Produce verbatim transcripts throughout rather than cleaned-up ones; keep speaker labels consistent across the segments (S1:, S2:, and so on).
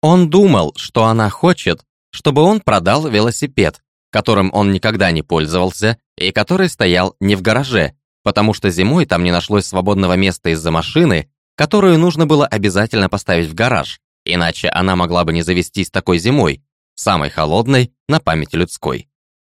S1: Он думал, что она хочет, чтобы он продал велосипед, которым он никогда не пользовался и который стоял не в гараже, потому что зимой там не нашлось свободного места из-за машины, которую нужно было обязательно поставить в гараж, иначе она могла бы не завестись такой зимой, самой холодной на памяти людской.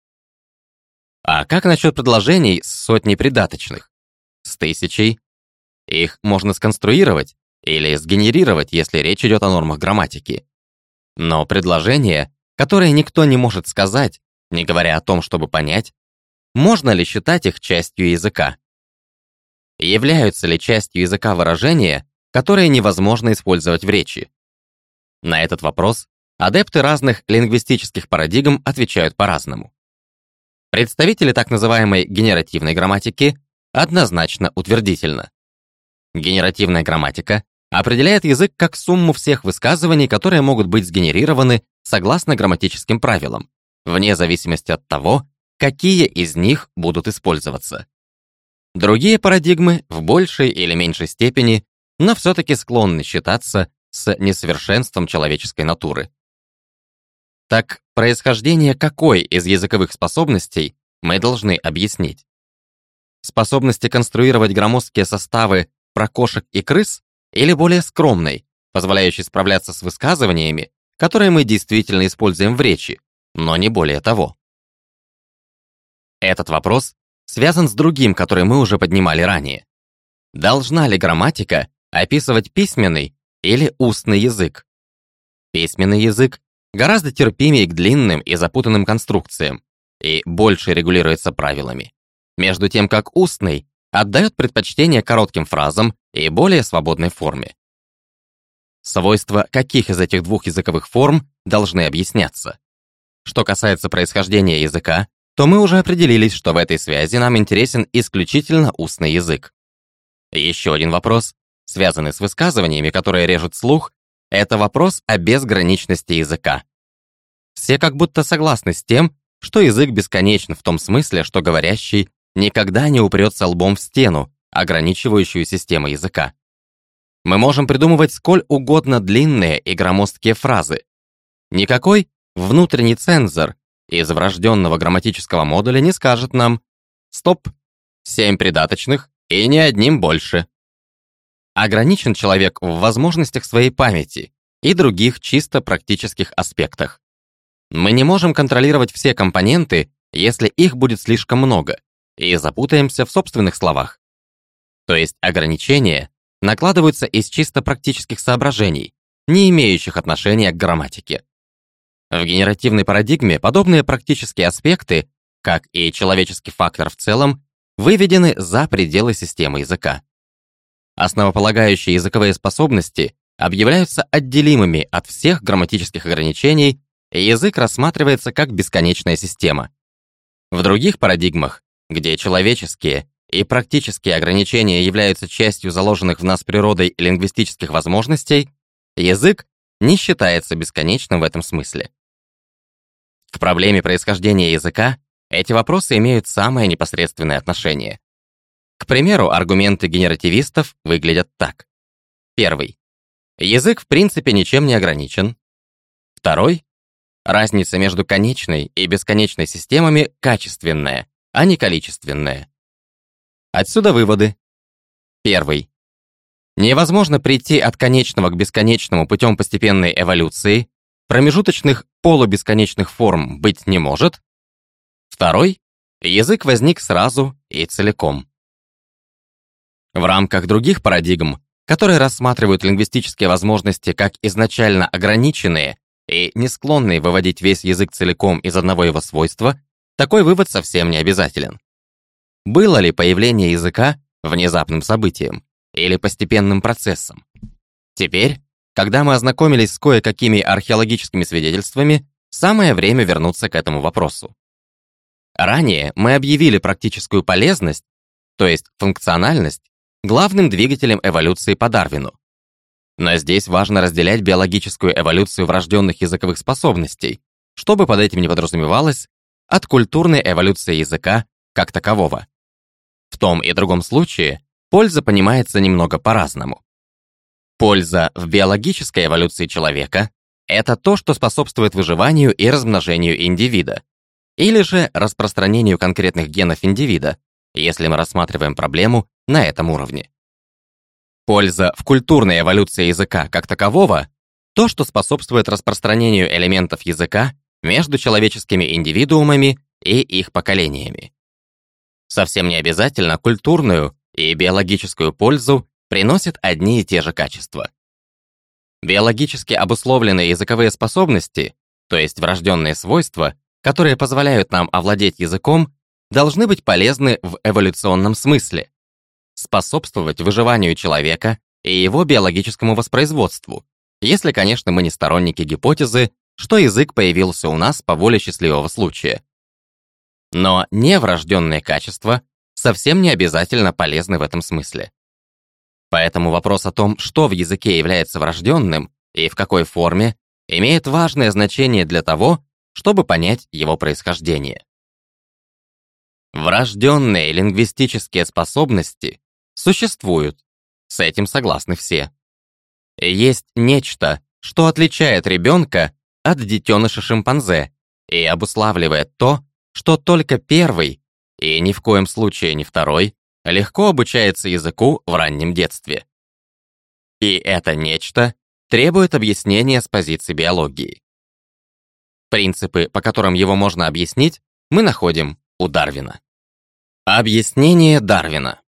S1: А как насчет предложений с сотней придаточных? С тысячей? Их можно сконструировать или сгенерировать, если речь идет о нормах грамматики. Но предложения, которые никто не может сказать, не говоря о том, чтобы понять, можно ли считать их частью языка? Являются ли частью языка выражения, которые невозможно использовать в речи? На этот вопрос адепты разных лингвистических парадигм отвечают по-разному. Представители так называемой генеративной грамматики однозначно утвердительно. Генеративная грамматика определяет язык как сумму всех высказываний, которые могут быть сгенерированы согласно грамматическим правилам, вне зависимости от того, какие из них будут использоваться. Другие парадигмы в большей или меньшей степени, но все-таки склонны считаться с несовершенством человеческой натуры. Так, происхождение какой из языковых способностей мы должны объяснить? Способности конструировать громоздкие составы про кошек и крыс или более скромной, позволяющей справляться с высказываниями, которые мы действительно используем в речи, но не более того? Этот вопрос связан с другим, который мы уже поднимали ранее. Должна ли грамматика описывать письменный или устный язык? Письменный язык гораздо терпимее к длинным и запутанным конструкциям и больше регулируется правилами, между тем как устный отдает предпочтение коротким фразам и более свободной форме. Свойства каких из этих двух языковых форм должны объясняться? Что касается происхождения языка, то мы уже определились, что в этой связи нам интересен исключительно устный язык. Еще один вопрос, связанный с высказываниями, которые режут слух, это вопрос о безграничности языка. Все как будто согласны с тем, что язык бесконечен в том смысле, что говорящий никогда не упрется лбом в стену, ограничивающую систему языка. Мы можем придумывать сколь угодно длинные и громоздкие фразы. Никакой внутренний цензор из врожденного грамматического модуля не скажет нам «Стоп! Семь придаточных и ни одним больше». Ограничен человек в возможностях своей памяти и других чисто практических аспектах. Мы не можем контролировать все компоненты, если их будет слишком много, и запутаемся в собственных словах. То есть ограничения накладываются из чисто практических соображений, не имеющих отношения к грамматике. В генеративной парадигме подобные практические аспекты, как и человеческий фактор в целом, выведены за пределы системы языка. Основополагающие языковые способности объявляются отделимыми от всех грамматических ограничений, и язык рассматривается как бесконечная система. В других парадигмах, где человеческие и практические ограничения являются частью заложенных в нас природой лингвистических возможностей, язык не считается бесконечным в этом смысле. К проблеме происхождения языка эти вопросы имеют самое непосредственное отношение. К примеру, аргументы генеративистов выглядят так. Первый. Язык в принципе ничем не ограничен. Второй. Разница между конечной и бесконечной системами качественная, а не количественная. Отсюда выводы. Первый. Невозможно прийти от конечного к бесконечному путем постепенной эволюции, промежуточных полубесконечных форм быть не может. Второй. Язык возник сразу и целиком. В рамках других парадигм, которые рассматривают лингвистические возможности как изначально ограниченные и не склонные выводить весь язык целиком из одного его свойства, такой вывод совсем не обязателен. Было ли появление языка внезапным событием или постепенным процессом? Теперь, когда мы ознакомились с кое-какими археологическими свидетельствами, самое время вернуться к этому вопросу. Ранее мы объявили практическую полезность, то есть функциональность, главным двигателем эволюции по Дарвину. Но здесь важно разделять биологическую эволюцию врожденных языковых способностей, чтобы под этим не подразумевалось, от культурной эволюции языка как такового. В том и другом случае польза понимается немного по-разному. Польза в биологической эволюции человека — это то, что способствует выживанию и размножению индивида, или же распространению конкретных генов индивида, если мы рассматриваем проблему на этом уровне. Польза в культурной эволюции языка как такового – то, что способствует распространению элементов языка между человеческими индивидуумами и их поколениями. Совсем не обязательно культурную и биологическую пользу приносят одни и те же качества. Биологически обусловленные языковые способности, то есть врожденные свойства, которые позволяют нам овладеть языком, должны быть полезны в эволюционном смысле, способствовать выживанию человека и его биологическому воспроизводству, если, конечно, мы не сторонники гипотезы, что язык появился у нас по воле счастливого случая. Но неврожденные качества совсем не обязательно полезны в этом смысле. Поэтому вопрос о том, что в языке является врожденным и в какой форме, имеет важное значение для того, чтобы понять его происхождение. Врожденные лингвистические способности существуют, с этим согласны все. Есть нечто, что отличает ребенка от детеныша шимпанзе и обуславливает то, что только первый, и ни в коем случае не второй, легко обучается языку в раннем детстве. И это нечто требует объяснения с позиции биологии. Принципы, по которым его можно объяснить, мы находим у Дарвина. Объяснение Дарвина.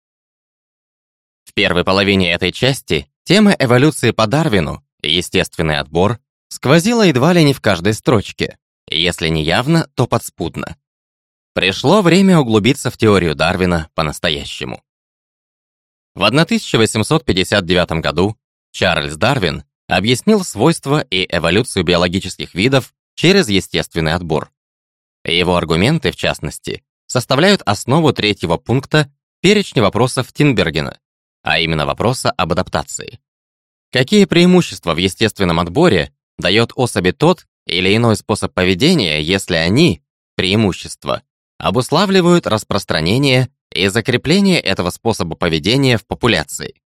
S1: В первой половине этой части тема эволюции по Дарвину, естественный отбор, сквозила едва ли не в каждой строчке, если не явно, то подспудно. Пришло время углубиться в теорию Дарвина по-настоящему. В тысяча восемьсот пятьдесят девятом году Чарльз Дарвин объяснил свойства и эволюцию биологических видов через естественный отбор. Его аргументы, в частности, составляют основу третьего пункта перечня вопросов Тинбергена, а именно вопроса об адаптации. Какие преимущества в естественном отборе дает особи тот или иной способ поведения, если они, преимущества, обуславливают распространение и закрепление этого способа поведения в популяции?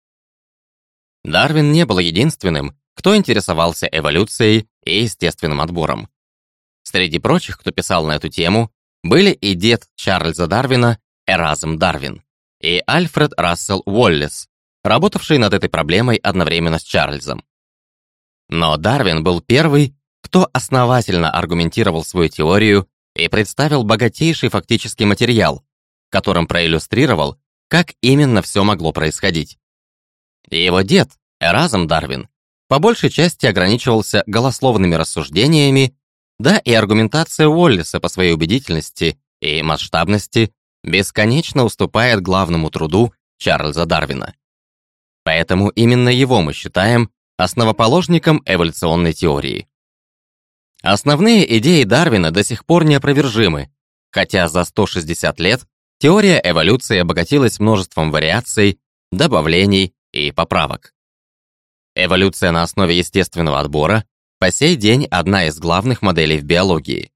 S1: Дарвин не был единственным, кто интересовался эволюцией и естественным отбором. Среди прочих, кто писал на эту тему, были и дед Чарльза Дарвина Эразм Дарвин и Альфред Рассел Уоллес, работавший над этой проблемой одновременно с Чарльзом. Но Дарвин был первый, кто основательно аргументировал свою теорию и представил богатейший фактический материал, которым проиллюстрировал, как именно все могло происходить. И его дед, Эразм Дарвин, по большей части ограничивался голословными рассуждениями, да и аргументация Уоллеса по своей убедительности и масштабности бесконечно уступает главному труду Чарльза Дарвина. Поэтому именно его мы считаем основоположником эволюционной теории. Основные идеи Дарвина до сих пор неопровержимы, хотя за сто шестьдесят лет теория эволюции обогатилась множеством вариаций, добавлений и поправок. Эволюция на основе естественного отбора по сей день одна из главных моделей в биологии.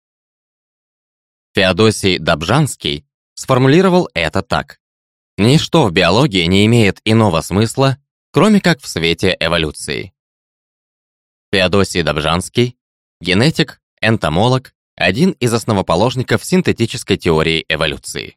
S1: Феодосий Добжанский сформулировал это так: «Ничто в биологии не имеет иного смысла, кроме как в свете эволюции». Феодосий Добжанский – генетик, энтомолог, один из основоположников синтетической теории эволюции.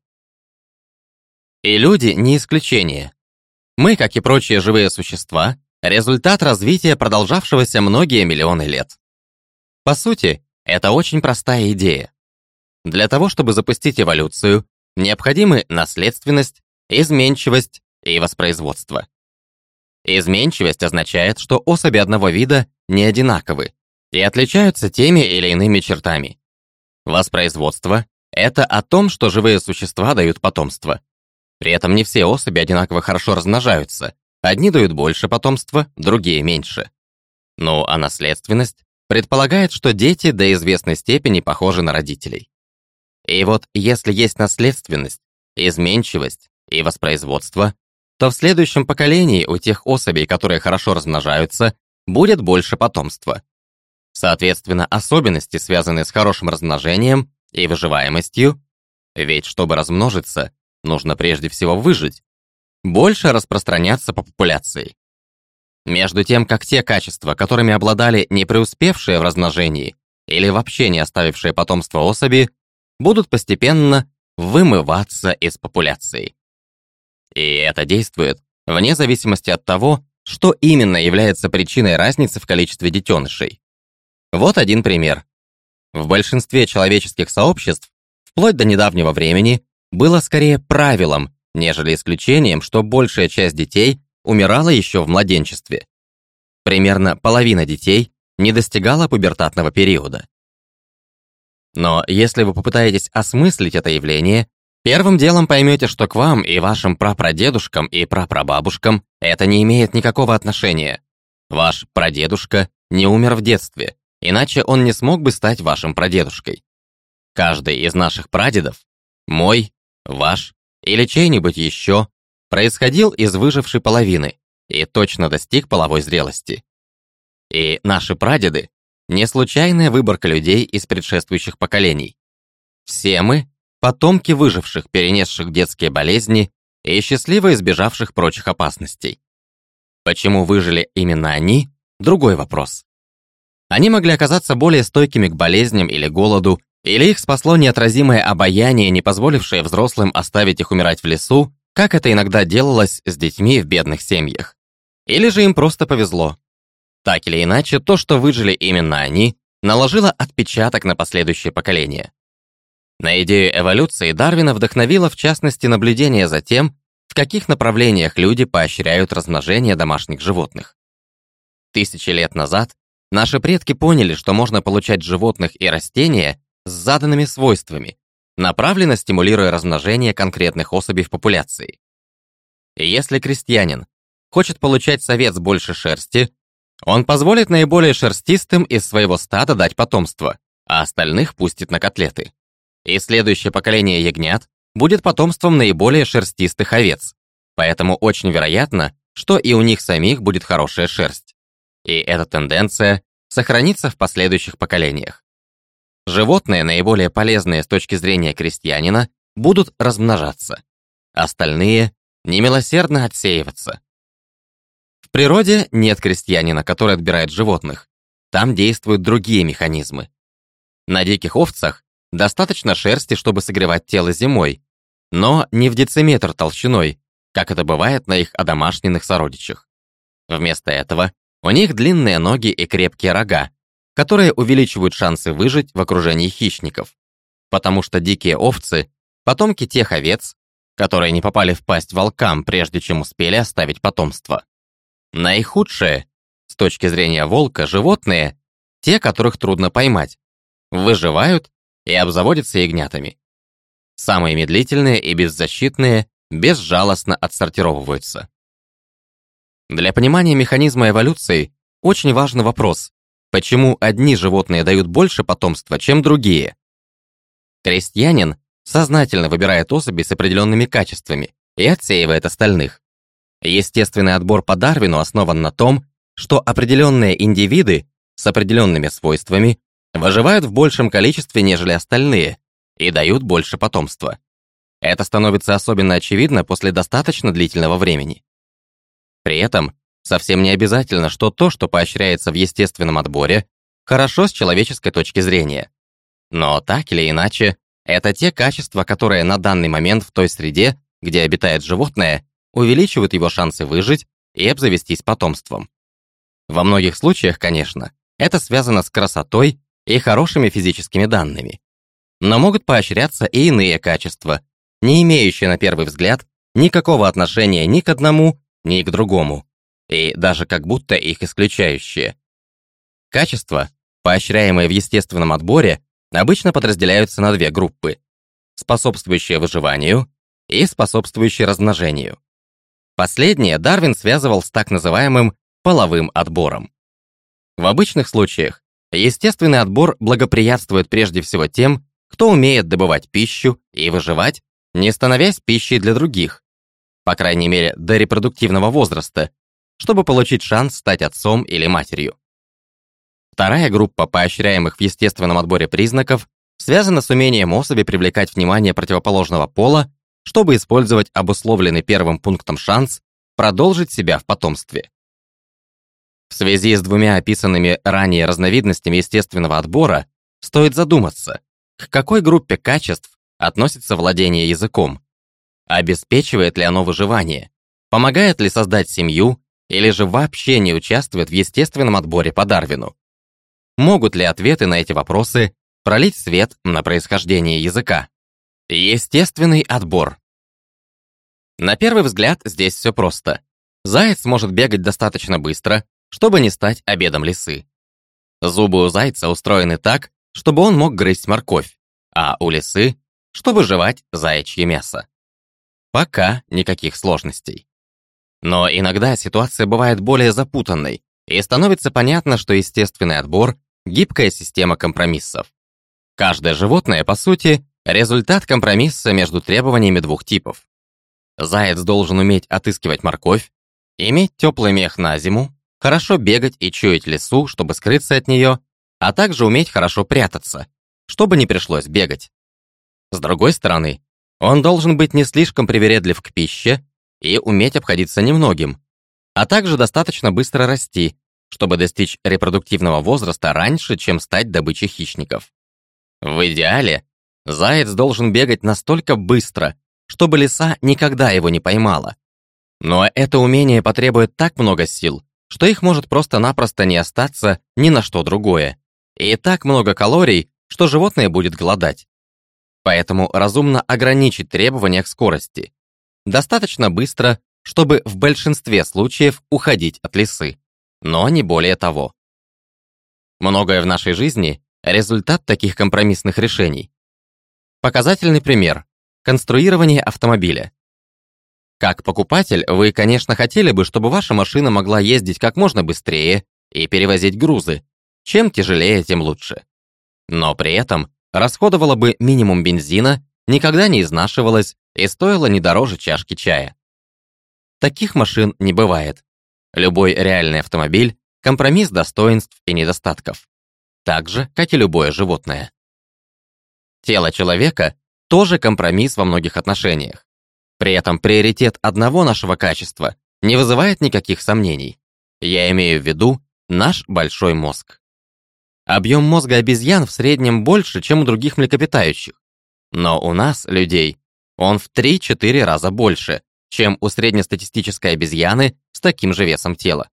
S1: И люди не исключение. Мы, как и прочие живые существа, результат развития, продолжавшегося многие миллионы лет. По сути, это очень простая идея. Для того, чтобы запустить эволюцию, необходимы наследственность, изменчивость и воспроизводство. Изменчивость означает, что особи одного вида не одинаковы и отличаются теми или иными чертами. Воспроизводство – это о том, что живые существа дают потомство. При этом не все особи одинаково хорошо размножаются. Одни дают больше потомства, другие меньше. Ну а наследственность предполагает, что дети до известной степени похожи на родителей. И вот если есть наследственность, изменчивость и воспроизводство, то в следующем поколении у тех особей, которые хорошо размножаются, будет больше потомства. Соответственно, особенности, связанные с хорошим размножением и выживаемостью, ведь чтобы размножиться, нужно прежде всего выжить, больше распространяться по популяции. Между тем, как те качества, которыми обладали не преуспевшие в размножении или вообще не оставившие потомство особи, будут постепенно вымываться из популяции. И это действует вне зависимости от того, что именно является причиной разницы в количестве детенышей. Вот один пример. В большинстве человеческих сообществ вплоть до недавнего времени было скорее правилом, нежели исключением, что большая часть детей умирала еще в младенчестве. Примерно половина детей не достигала пубертатного периода. Но если вы попытаетесь осмыслить это явление, первым делом поймете, что к вам и вашим прапрадедушкам и прапрабабушкам это не имеет никакого отношения. Ваш прадедушка не умер в детстве, иначе он не смог бы стать вашим прадедушкой. Каждый из наших прадедов, мой, ваш или чей-нибудь еще, происходил из выжившей половины и точно достиг половой зрелости. И наши прадеды — не случайная выборка людей из предшествующих поколений. Все мы — потомки выживших, перенесших детские болезни и счастливо избежавших прочих опасностей. Почему выжили именно они — другой вопрос. Они могли оказаться более стойкими к болезням или голоду, или их спасло неотразимое обаяние, не позволившее взрослым оставить их умирать в лесу, как это иногда делалось с детьми в бедных семьях. Или же им просто повезло. Так или иначе, то, что выжили именно они, наложило отпечаток на последующее поколение. На идею эволюции Дарвина вдохновило, в частности, наблюдение за тем, в каких направлениях люди поощряют размножение домашних животных. Тысячи лет назад наши предки поняли, что можно получать животных и растения с заданными свойствами, направленно стимулируя размножение конкретных особей в популяции. И если крестьянин хочет получать с овец больше шерсти, он позволит наиболее шерстистым из своего стада дать потомство, а остальных пустит на котлеты. И следующее поколение ягнят будет потомством наиболее шерстистых овец, поэтому очень вероятно, что и у них самих будет хорошая шерсть. И эта тенденция сохранится в последующих поколениях. Животные, наиболее полезные с точки зрения крестьянина, будут размножаться. Остальные немилосердно отсеиваться. В природе нет крестьянина, который отбирает животных. Там действуют другие механизмы. На диких овцах достаточно шерсти, чтобы согревать тело зимой, но не в дециметр толщиной, как это бывает на их одомашненных сородичах. Вместо этого у них длинные ноги и крепкие рога, которые увеличивают шансы выжить в окружении хищников, потому что дикие овцы — потомки тех овец, которые не попали в пасть волкам, прежде чем успели оставить потомство. Наихудшие, с точки зрения волка, животные, те, которых трудно поймать, выживают и обзаводятся ягнятами. Самые медлительные и беззащитные безжалостно отсортировываются. Для понимания механизма эволюции очень важен вопрос, почему одни животные дают больше потомства, чем другие. Крестьянин сознательно выбирает особи с определенными качествами и отсеивает остальных. Естественный отбор по Дарвину основан на том, что определенные индивиды с определенными свойствами выживают в большем количестве, нежели остальные, и дают больше потомства. Это становится особенно очевидно после достаточно длительного времени. При этом совсем не обязательно, что то, что поощряется в естественном отборе, хорошо с человеческой точки зрения. Но так или иначе, это те качества, которые на данный момент в той среде, где обитает животное, увеличивают его шансы выжить и обзавестись потомством. Во многих случаях, конечно, это связано с красотой и хорошими физическими данными. Но могут поощряться и иные качества, не имеющие на первый взгляд никакого отношения ни к одному, ни к другому, и даже как будто их исключающие. Качества, поощряемые в естественном отборе, обычно подразделяются на две группы: способствующие выживанию и способствующие размножению. Последнее Дарвин связывал с так называемым половым отбором. В обычных случаях естественный отбор благоприятствует прежде всего тем, кто умеет добывать пищу и выживать, не становясь пищей для других, по крайней мере до репродуктивного возраста, чтобы получить шанс стать отцом или матерью. Вторая группа поощряемых в естественном отборе признаков связана с умением особи привлекать внимание противоположного пола, чтобы использовать обусловленный первым пунктом шанс продолжить себя в потомстве. В связи с двумя описанными ранее разновидностями естественного отбора стоит задуматься, к какой группе качеств относится владение языком. Обеспечивает ли оно выживание? Помогает ли создать семью? Или же вообще не участвует в естественном отборе по Дарвину? Могут ли ответы на эти вопросы пролить свет на происхождение языка? Естественный отбор. На первый взгляд здесь все просто. Заяц может бегать достаточно быстро, чтобы не стать обедом лисы. Зубы у зайца устроены так, чтобы он мог грызть морковь, а у лисы, чтобы жевать заячье мясо. Пока никаких сложностей. Но иногда ситуация бывает более запутанной, и становится понятно, что естественный отбор – гибкая система компромиссов. Каждое животное, по сути, результат компромисса между требованиями двух типов. Заяц должен уметь отыскивать морковь, иметь теплый мех на зиму, хорошо бегать и чуять лису, чтобы скрыться от нее, а также уметь хорошо прятаться, чтобы не пришлось бегать. С другой стороны, он должен быть не слишком привередлив к пище и уметь обходиться немногим, а также достаточно быстро расти, чтобы достичь репродуктивного возраста раньше, чем стать добычей хищников. В идеале, заяц должен бегать настолько быстро, чтобы лиса никогда его не поймала. Но это умение потребует так много сил, что их может просто-напросто не остаться ни на что другое. И так много калорий, что животное будет голодать. Поэтому разумно ограничить требования к скорости. Достаточно быстро, чтобы в большинстве случаев уходить от лисы, но не более того. Многое в нашей жизни – результат таких компромиссных решений. Показательный пример – конструирование автомобиля. Как покупатель, вы, конечно, хотели бы, чтобы ваша машина могла ездить как можно быстрее и перевозить грузы. Чем тяжелее, тем лучше. Но при этом расходовала бы минимум бензина, никогда не изнашивалась и стоила не дороже чашки чая. Таких машин не бывает. Любой реальный автомобиль – компромисс достоинств и недостатков. Так же, как и любое животное. Тело человека – тоже компромисс во многих отношениях. При этом приоритет одного нашего качества не вызывает никаких сомнений. Я имею в виду наш большой мозг. Объем мозга обезьян в среднем больше, чем у других млекопитающих. Но у нас, людей, он в три-четыре раза больше, чем у среднестатистической обезьяны с таким же весом тела.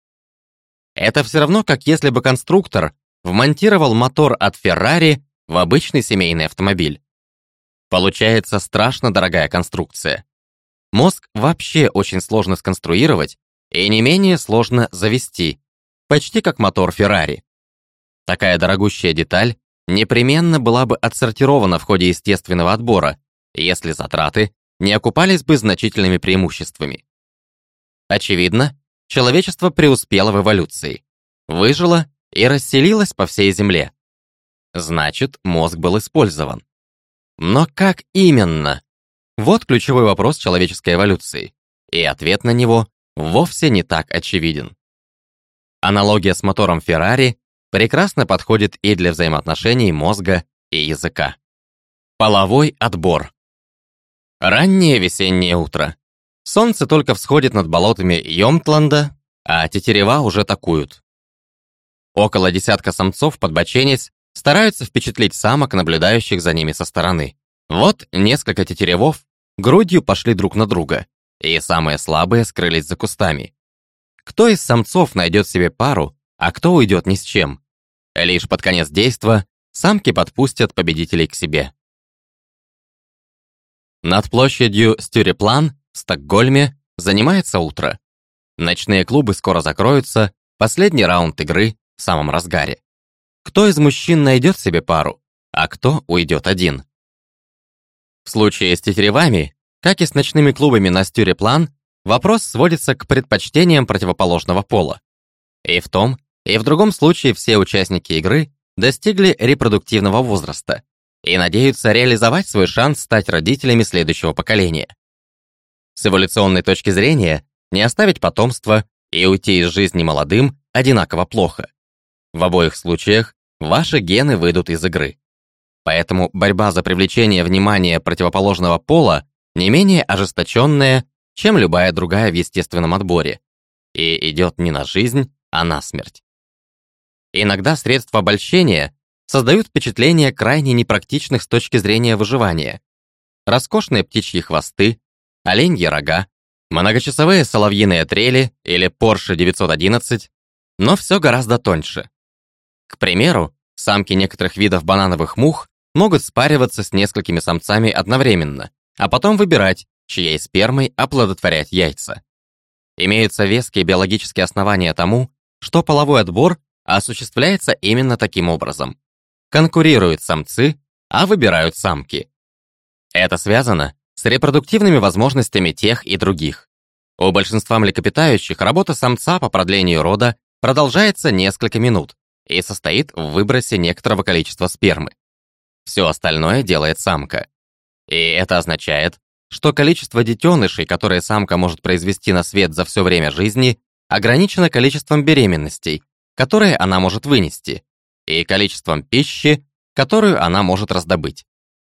S1: Это все равно, как если бы конструктор вмонтировал мотор от Феррари в обычный семейный автомобиль. Получается страшно дорогая конструкция. Мозг вообще очень сложно сконструировать и не менее сложно завести, почти как мотор Феррари. Такая дорогущая деталь непременно была бы отсортирована в ходе естественного отбора, если затраты не окупались бы значительными преимуществами. Очевидно, человечество преуспело в эволюции, выжило и расселилось по всей Земле. Значит, мозг был использован. Но как именно? Вот ключевой вопрос человеческой эволюции, и ответ на него вовсе не так очевиден. Аналогия с мотором Феррари прекрасно подходит и для взаимоотношений мозга и языка. Половой отбор. Раннее весеннее утро. Солнце только всходит над болотами Йомтланда, а тетерева уже такуют. Около десятка самцов, подбоченясь, стараются впечатлить самок, наблюдающих за ними со стороны. Вот несколько тетеревов грудью пошли друг на друга, и самые слабые скрылись за кустами. Кто из самцов найдет себе пару, а кто уйдет ни с чем? Лишь под конец действа самки подпустят победителей к себе. Над площадью Стюреплан в Стокгольме занимается утро. Ночные клубы скоро закроются, последний раунд игры в самом разгаре. Кто из мужчин найдет себе пару, а кто уйдет один? В случае с тетеревами, как и с ночными клубами на Стюреплан, вопрос сводится к предпочтениям противоположного пола. И в том, и в другом случае все участники игры достигли репродуктивного возраста и надеются реализовать свой шанс стать родителями следующего поколения. С эволюционной точки зрения, не оставить потомство и уйти из жизни молодым одинаково плохо. В обоих случаях ваши гены выйдут из игры. Поэтому борьба за привлечение внимания противоположного пола не менее ожесточенная, чем любая другая в естественном отборе, и идет не на жизнь, а насмерть. Иногда средства обольщения создают впечатление крайне непрактичных с точки зрения выживания. Роскошные птичьи хвосты, оленьи рога, многочасовые соловьиные трели или Porsche девятьсот одиннадцать, но все гораздо тоньше. К примеру, самки некоторых видов банановых мух могут спариваться с несколькими самцами одновременно, а потом выбирать, чьей спермой оплодотворять яйца. Имеются веские биологические основания тому, что половой отбор осуществляется именно таким образом. Конкурируют самцы, а выбирают самки. Это связано с репродуктивными возможностями тех и других. У большинства млекопитающих работа самца по продлению рода продолжается несколько минут и состоит в выбросе некоторого количества спермы. Все остальное делает самка. И это означает, что количество детенышей, которые самка может произвести на свет за все время жизни, ограничено количеством беременностей, которые она может вынести, и количеством пищи, которую она может раздобыть.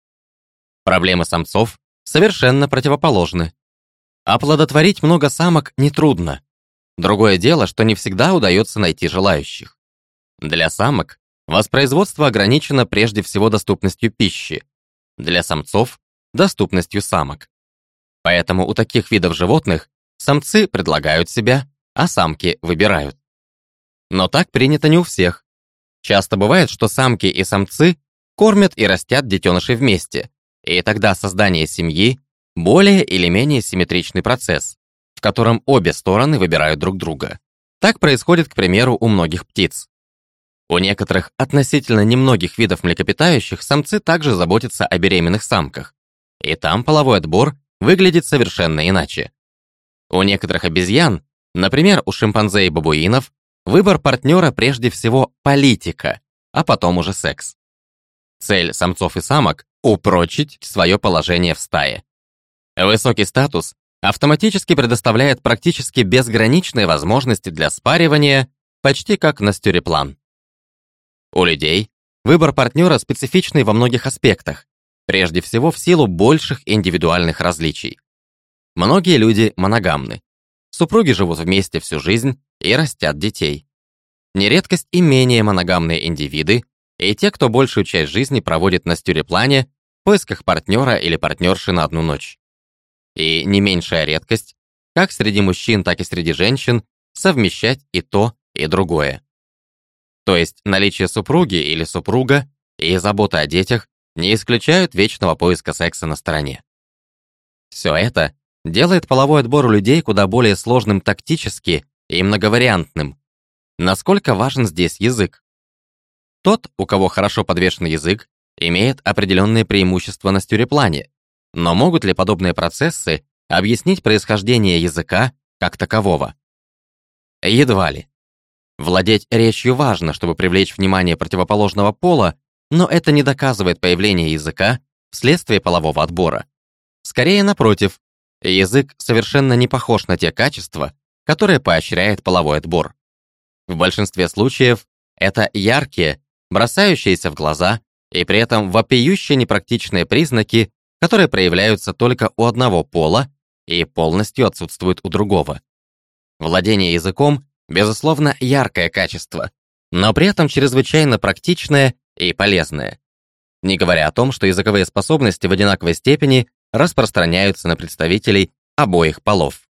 S1: Проблемы самцов совершенно противоположны. Оплодотворить много самок нетрудно. Другое дело, что не всегда удается найти желающих. Для самок воспроизводство ограничено прежде всего доступностью пищи, для самцов – доступностью самок. Поэтому у таких видов животных самцы предлагают себя, а самки выбирают. Но так принято не у всех. Часто бывает, что самки и самцы кормят и растят детенышей вместе, и тогда создание семьи – более или менее симметричный процесс, в котором обе стороны выбирают друг друга. Так происходит, к примеру, у многих птиц. У некоторых относительно немногих видов млекопитающих самцы также заботятся о беременных самках, и там половой отбор выглядит совершенно иначе. У некоторых обезьян, например, у шимпанзе и бабуинов, выбор партнера прежде всего политика, а потом уже секс. Цель самцов и самок – упрочить свое положение в стае. Высокий статус автоматически предоставляет практически безграничные возможности для спаривания, почти как настюреплан. У людей выбор партнера специфичный во многих аспектах, прежде всего в силу больших индивидуальных различий. Многие люди моногамны. Супруги живут вместе всю жизнь и растят детей. Нередкость и менее моногамные индивиды, и те, кто большую часть жизни проводит на стюреплане в поисках партнера или партнерши на одну ночь. И не меньшая редкость, как среди мужчин, так и среди женщин, совмещать и то, и другое. То есть наличие супруги или супруга и забота о детях не исключают вечного поиска секса на стороне. Все это делает половой отбор у людей куда более сложным тактически и многовариантным. Насколько важен здесь язык? Тот, у кого хорошо подвешен язык, имеет определенные преимущества на стюреплане, но могут ли подобные процессы объяснить происхождение языка как такового? Едва ли. Владеть речью важно, чтобы привлечь внимание противоположного пола, но это не доказывает появление языка вследствие полового отбора. Скорее, напротив, язык совершенно не похож на те качества, которые поощряет половой отбор. В большинстве случаев это яркие, бросающиеся в глаза и при этом вопиюще непрактичные признаки, которые проявляются только у одного пола и полностью отсутствуют у другого. Владение языком – безусловно, яркое качество, но при этом чрезвычайно практичное и полезное. Не говоря о том, что языковые способности в одинаковой степени распространяются на представителей обоих полов.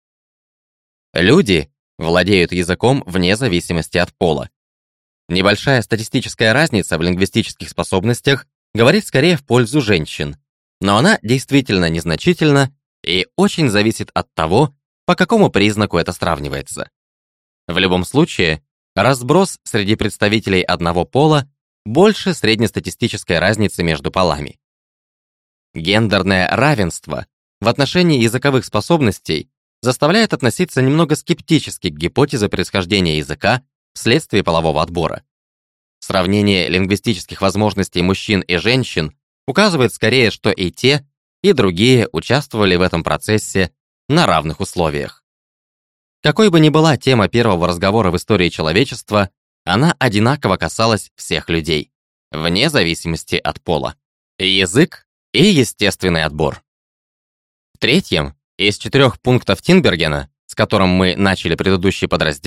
S1: Люди владеют языком вне зависимости от пола. Небольшая статистическая разница в лингвистических способностях говорит скорее в пользу женщин, но она действительно незначительна и очень зависит от того, по какому признаку это сравнивается. В любом случае, разброс среди представителей одного пола больше среднестатистической разницы между полами. Гендерное равенство в отношении языковых способностей заставляет относиться немного скептически к гипотезе происхождения языка вследствие полового отбора. Сравнение лингвистических возможностей мужчин и женщин указывает скорее, что и те, и другие участвовали в этом процессе на равных условиях. Какой бы ни была тема первого разговора в истории человечества, она одинаково касалась всех людей, вне зависимости от пола. Язык и естественный отбор. В третьем из четырех пунктов Тинбергена, с которым мы начали предыдущий подраздел,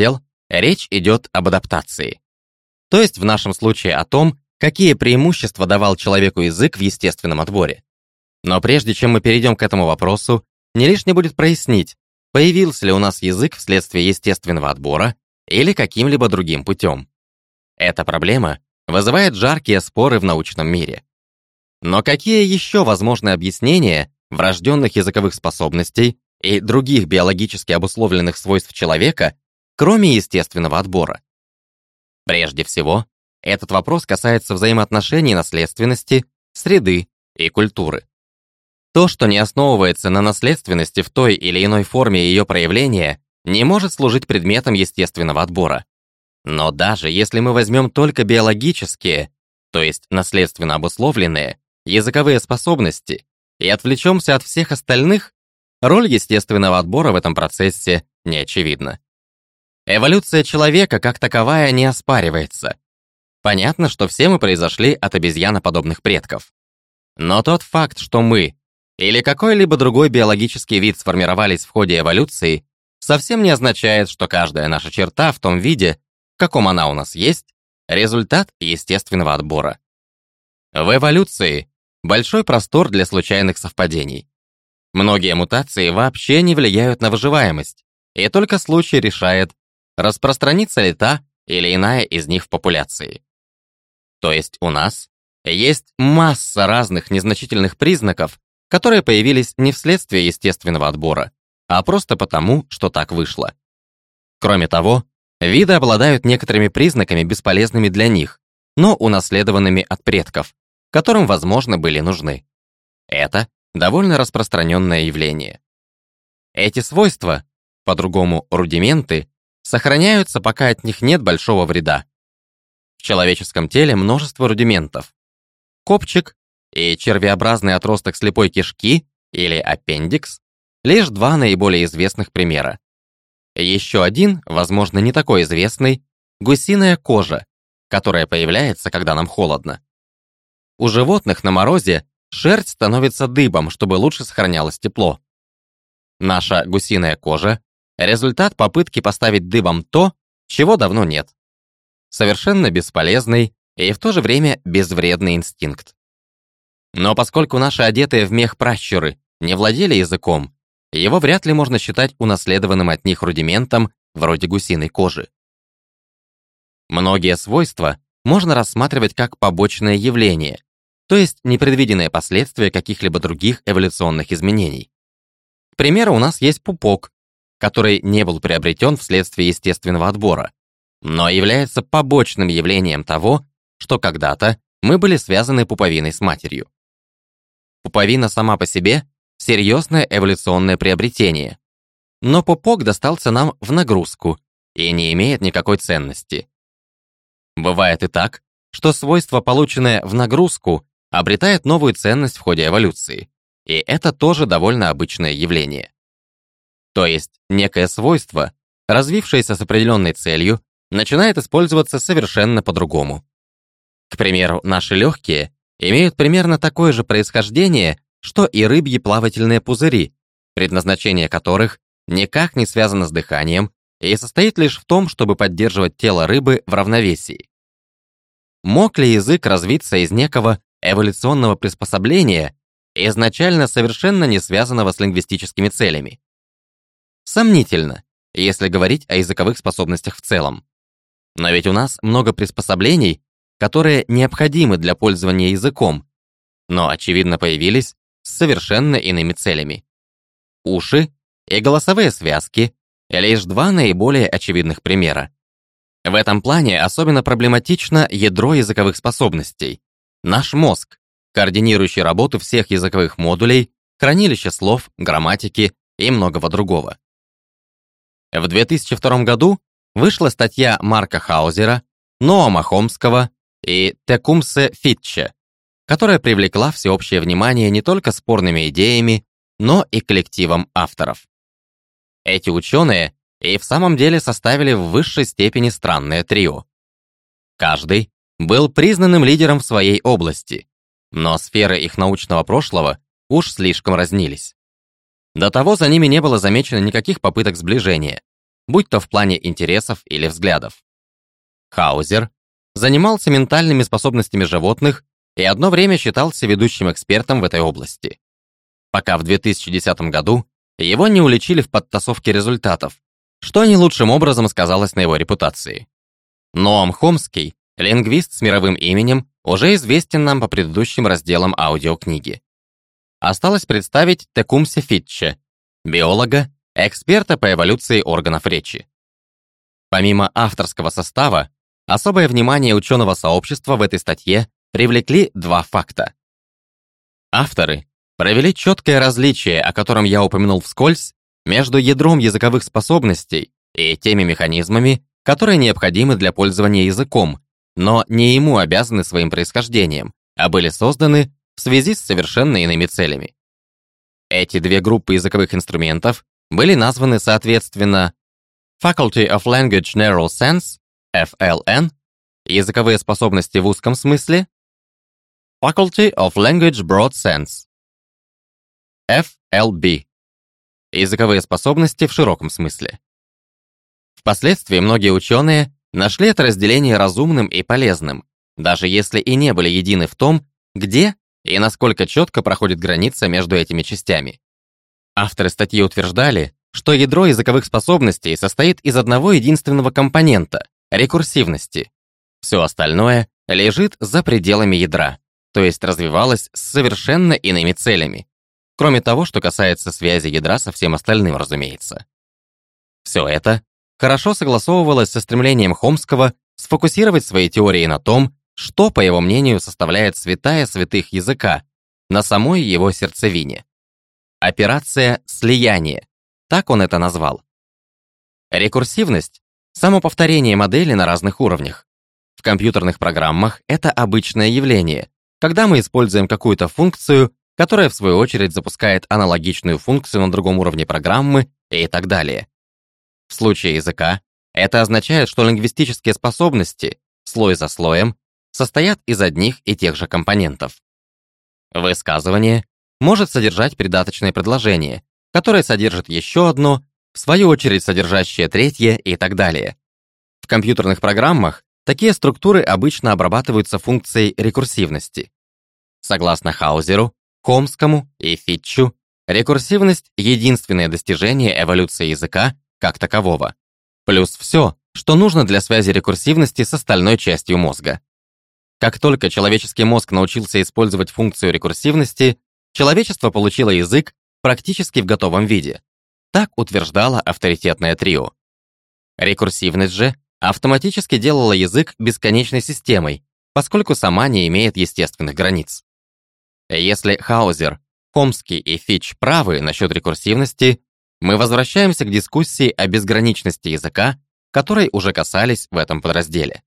S1: речь идет об адаптации. То есть в нашем случае о том, какие преимущества давал человеку язык в естественном отборе. Но прежде чем мы перейдем к этому вопросу, не лишне будет прояснить, появился ли у нас язык вследствие естественного отбора или каким-либо другим путем. Эта проблема вызывает жаркие споры в научном мире. Но какие еще возможны объяснения врожденных языковых способностей и других биологически обусловленных свойств человека, кроме естественного отбора? Прежде всего, этот вопрос касается взаимоотношений наследственности, среды и культуры. То, что не основывается на наследственности в той или иной форме ее проявления, не может служить предметом естественного отбора. Но даже если мы возьмем только биологические, то есть наследственно обусловленные, языковые способности и отвлечемся от всех остальных, роль естественного отбора в этом процессе не очевидна. Эволюция человека как таковая не оспаривается. Понятно, что все мы произошли от обезьяноподобных предков. Но тот факт, что мы или какой-либо другой биологический вид сформировались в ходе эволюции, совсем не означает, что каждая наша черта в том виде, в каком она у нас есть, результат естественного отбора. В эволюции большой простор для случайных совпадений. Многие мутации вообще не влияют на выживаемость, и только случай решает, распространится ли та или иная из них в популяции. То есть у нас есть масса разных незначительных признаков, которые появились не вследствие естественного отбора, а просто потому, что так вышло. Кроме того, виды обладают некоторыми признаками, бесполезными для них, но унаследованными от предков, которым, возможно, были нужны. Это довольно распространенное явление. Эти свойства, по-другому рудименты, сохраняются, пока от них нет большого вреда. В человеческом теле множество рудиментов. Копчик и червеобразный отросток слепой кишки, или аппендикс, лишь два наиболее известных примера. Еще один, возможно, не такой известный, гусиная кожа, которая появляется, когда нам холодно. У животных на морозе шерсть становится дыбом, чтобы лучше сохранялось тепло. Наша гусиная кожа — результат попытки поставить дыбом то, чего давно нет. Совершенно бесполезный и в то же время безвредный инстинкт. Но поскольку наши одетые в мех пращуры не владели языком, его вряд ли можно считать унаследованным от них рудиментом вроде гусиной кожи. Многие свойства можно рассматривать как побочное явление, то есть непредвиденные последствия каких-либо других эволюционных изменений. К примеру, у нас есть пупок, который не был приобретен вследствие естественного отбора, но является побочным явлением того, что когда-то мы были связаны пуповиной с матерью. Пуповина сама по себе — серьезное эволюционное приобретение, но пупок достался нам в нагрузку и не имеет никакой ценности. Бывает и так, что свойство, полученное в нагрузку, обретает новую ценность в ходе эволюции, и это тоже довольно обычное явление. То есть некое свойство, развившееся с определенной целью, начинает использоваться совершенно по-другому. К примеру, наши легкие имеют примерно такое же происхождение, что и рыбьи плавательные пузыри, предназначение которых никак не связано с дыханием и состоит лишь в том, чтобы поддерживать тело рыбы в равновесии. Мог ли язык развиться из некого эволюционного приспособления, изначально совершенно не связанного с лингвистическими целями? Сомнительно, если говорить о языковых способностях в целом. Но ведь у нас много приспособлений, которые необходимы для пользования языком, но, очевидно, появились с совершенно иными целями. Уши и голосовые связки — лишь два наиболее очевидных примера. В этом плане особенно проблематично ядро языковых способностей. Наш мозг, координирующий работу всех языковых модулей, хранилище слов, грамматики и многого другого. В две тысячи втором году вышла статья Марка Хаузера, Ноама Хомского и Текумсе Фитче, которая привлекла всеобщее внимание не только спорными идеями, но и коллективом авторов. Эти ученые и в самом деле составили в высшей степени странное трио. Каждый был признанным лидером в своей области, но сферы их научного прошлого уж слишком разнились. До того за ними не было замечено никаких попыток сближения. будь то в плане интересов или взглядов. Хаузер занимался ментальными способностями животных и одно время считался ведущим экспертом в этой области, пока в две тысячи десятом году его не уличили в подтасовке результатов, что не лучшим образом сказалось на его репутации. Ноам Хомский, лингвист с мировым именем, уже известен нам по предыдущим разделам аудиокниги. Осталось представить Текумсе Фитче, биолога, эксперта по эволюции органов речи. Помимо авторского состава, особое внимание ученого сообщества в этой статье привлекли два факта. Авторы провели четкое различие, о котором я упомянул вскользь, между ядром языковых способностей и теми механизмами, которые необходимы для пользования языком, но не ему обязаны своим происхождением, а были созданы в связи с совершенно иными целями. Эти две группы языковых инструментов были названы соответственно Faculty of Language Narrow Sense, эф эл эн, языковые способности в узком смысле, Faculty of Language Broad Sense, эф эл би, языковые способности в широком смысле. Впоследствии многие ученые нашли это разделение разумным и полезным, даже если и не были едины в том, где и насколько четко проходит граница между этими частями. Авторы статьи утверждали, что ядро языковых способностей состоит из одного единственного компонента — рекурсивности. Все остальное лежит за пределами ядра, то есть развивалось с совершенно иными целями, кроме того, что касается связи ядра со всем остальным, разумеется. Все это хорошо согласовывалось со стремлением Хомского сфокусировать свои теории на том, что, по его мнению, составляет святая святых языка, на самой его сердцевине. Операция слияния, так он это назвал. Рекурсивность — самоповторение модели на разных уровнях. В компьютерных программах это обычное явление, когда мы используем какую-то функцию, которая в свою очередь запускает аналогичную функцию на другом уровне программы и так далее. В случае языка это означает, что лингвистические способности, слой за слоем, состоят из одних и тех же компонентов. Высказывание может содержать придаточное предложение, которое содержит еще одно, в свою очередь содержащее третье и так далее. В компьютерных программах такие структуры обычно обрабатываются функцией рекурсивности. Согласно Хаузеру, Хомскому и Фитчу, рекурсивность — единственное достижение эволюции языка как такового, плюс все, что нужно для связи рекурсивности с остальной частью мозга. Как только человеческий мозг научился использовать функцию рекурсивности, человечество получило язык практически в готовом виде. Так утверждало авторитетное трио. Рекурсивность же автоматически делала язык бесконечной системой, поскольку сама не имеет естественных границ. Если Хаузер, Хомский и Фитч правы насчет рекурсивности, мы возвращаемся к дискуссии о безграничности языка, которой уже касались в этом подразделе.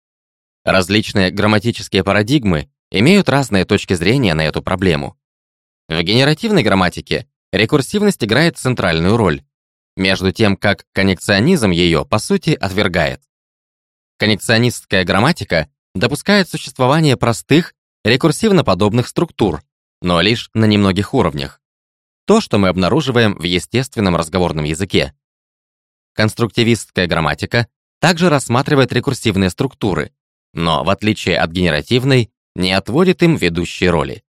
S1: Различные грамматические парадигмы имеют разные точки зрения на эту проблему. В генеративной грамматике рекурсивность играет центральную роль, между тем как коннекционизм ее, по сути, отвергает. Коннекционистская грамматика допускает существование простых, рекурсивно-подобных структур, но лишь на немногих уровнях. То, что мы обнаруживаем в естественном разговорном языке. Конструктивистская грамматика также рассматривает рекурсивные структуры, но, в отличие от генеративной, не отводит им ведущие роли.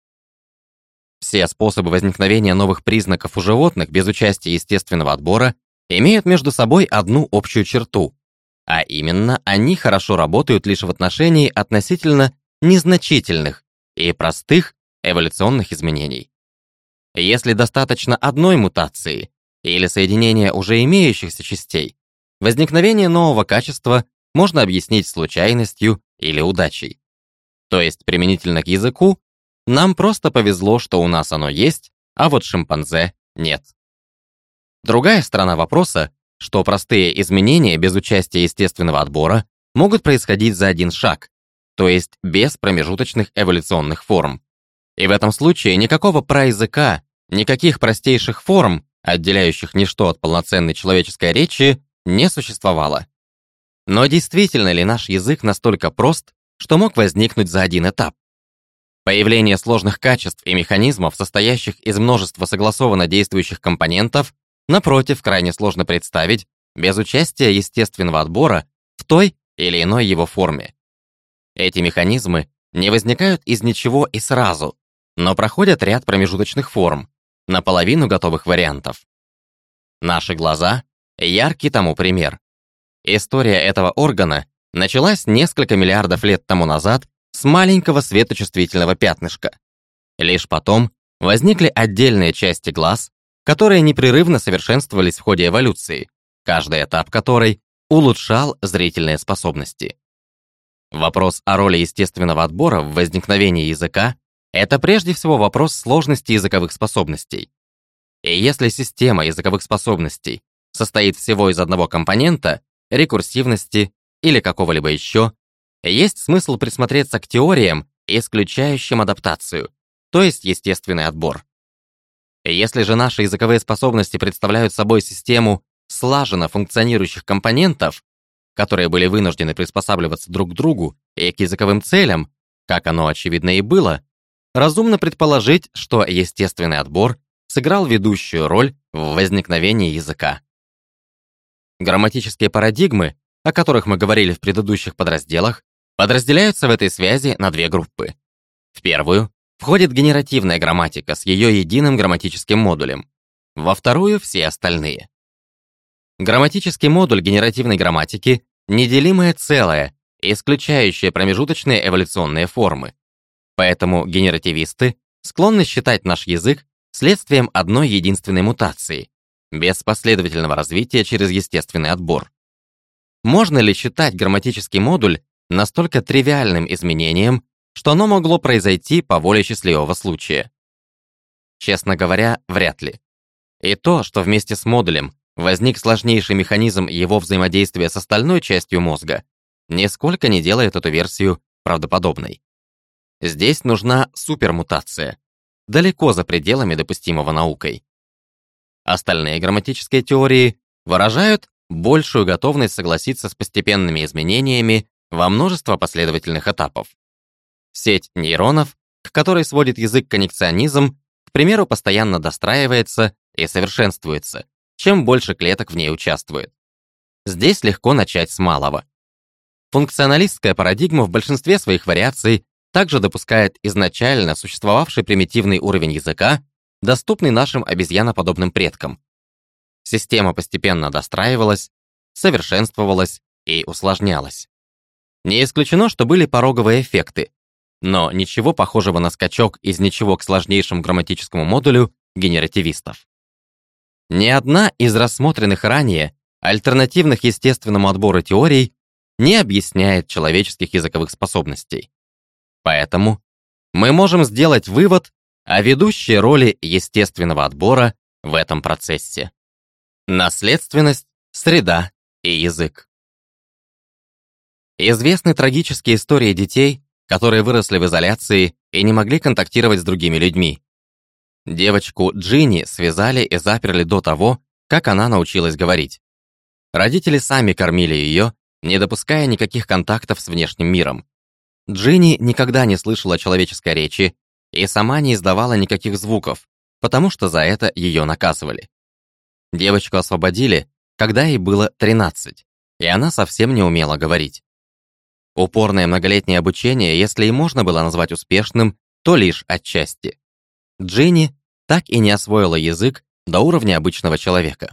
S1: Все способы возникновения новых признаков у животных без участия естественного отбора имеют между собой одну общую черту, а именно они хорошо работают лишь в отношении относительно незначительных и простых эволюционных изменений. Если достаточно одной мутации или соединения уже имеющихся частей, возникновение нового качества можно объяснить случайностью или удачей. То есть, применительно к языку, нам просто повезло, что у нас оно есть, а вот шимпанзе нет. Другая сторона вопроса, что простые изменения без участия естественного отбора могут происходить за один шаг, то есть без промежуточных эволюционных форм. И в этом случае никакого праязыка, никаких простейших форм, отделяющих ничто от полноценной человеческой речи, не существовало. Но действительно ли наш язык настолько прост, что мог возникнуть за один этап? Появление сложных качеств и механизмов, состоящих из множества согласованно действующих компонентов, напротив, крайне сложно представить без участия естественного отбора в той или иной его форме. Эти механизмы не возникают из ничего и сразу, но проходят ряд промежуточных форм, наполовину готовых вариантов. Наши глаза — яркий тому пример. История этого органа началась несколько миллиардов лет тому назад с маленького светочувствительного пятнышка. Лишь потом возникли отдельные части глаз, которые непрерывно совершенствовались в ходе эволюции, каждый этап которой улучшал зрительные способности. Вопрос о роли естественного отбора в возникновении языка — это прежде всего вопрос сложности языковых способностей. И если система языковых способностей состоит всего из одного компонента, рекурсивности или какого-либо еще, есть смысл присмотреться к теориям, исключающим адаптацию, то есть естественный отбор. Если же наши языковые способности представляют собой систему слаженно функционирующих компонентов, которые были вынуждены приспосабливаться друг к другу и к языковым целям, как оно очевидно и было, разумно предположить, что естественный отбор сыграл ведущую роль в возникновении языка. Грамматические парадигмы, о которых мы говорили в предыдущих подразделах, подразделяются в этой связи на две группы. В первую входит генеративная грамматика с ее единым грамматическим модулем, во вторую — все остальные. Грамматический модуль генеративной грамматики — неделимое целое, исключающее промежуточные эволюционные формы. Поэтому генеративисты склонны считать наш язык следствием одной единственной мутации, без последовательного развития через естественный отбор. Можно ли считать грамматический модуль настолько тривиальным изменением, что оно могло произойти по воле счастливого случая? Честно говоря, вряд ли. И то, что вместе с модулем возник сложнейший механизм его взаимодействия с остальной частью мозга, нисколько не делает эту версию правдоподобной. Здесь нужна супермутация, далеко за пределами допустимого наукой. Остальные грамматические теории выражают большую готовность согласиться с постепенными изменениями во множество последовательных этапов. Сеть нейронов, к которой сводит язык коннекционизм, к примеру, постоянно достраивается и совершенствуется, чем больше клеток в ней участвует. Здесь легко начать с малого. Функционалистская парадигма в большинстве своих вариаций также допускает изначально существовавший примитивный уровень языка, доступный нашим обезьяноподобным предкам. Система постепенно достраивалась, совершенствовалась и усложнялась. Не исключено, что были пороговые эффекты, но ничего похожего на скачок из ничего к сложнейшему грамматическому модулю генеративистов. Ни одна из рассмотренных ранее альтернативных естественному отбору теорий не объясняет человеческих языковых способностей. Поэтому мы можем сделать вывод о ведущей роли естественного отбора в этом процессе. Наследственность, среда и язык. Известны трагические истории детей, которые выросли в изоляции и не могли контактировать с другими людьми. Девочку Джинни связали и заперли до того, как она научилась говорить. Родители сами кормили ее, не допуская никаких контактов с внешним миром. Джинни никогда не слышала человеческой речи и сама не издавала никаких звуков, потому что за это ее наказывали. Девочку освободили, когда ей было тринадцать, и она совсем не умела говорить. Упорное многолетнее обучение, если и можно было назвать успешным, то лишь отчасти. Джинни так и не освоила язык до уровня обычного человека.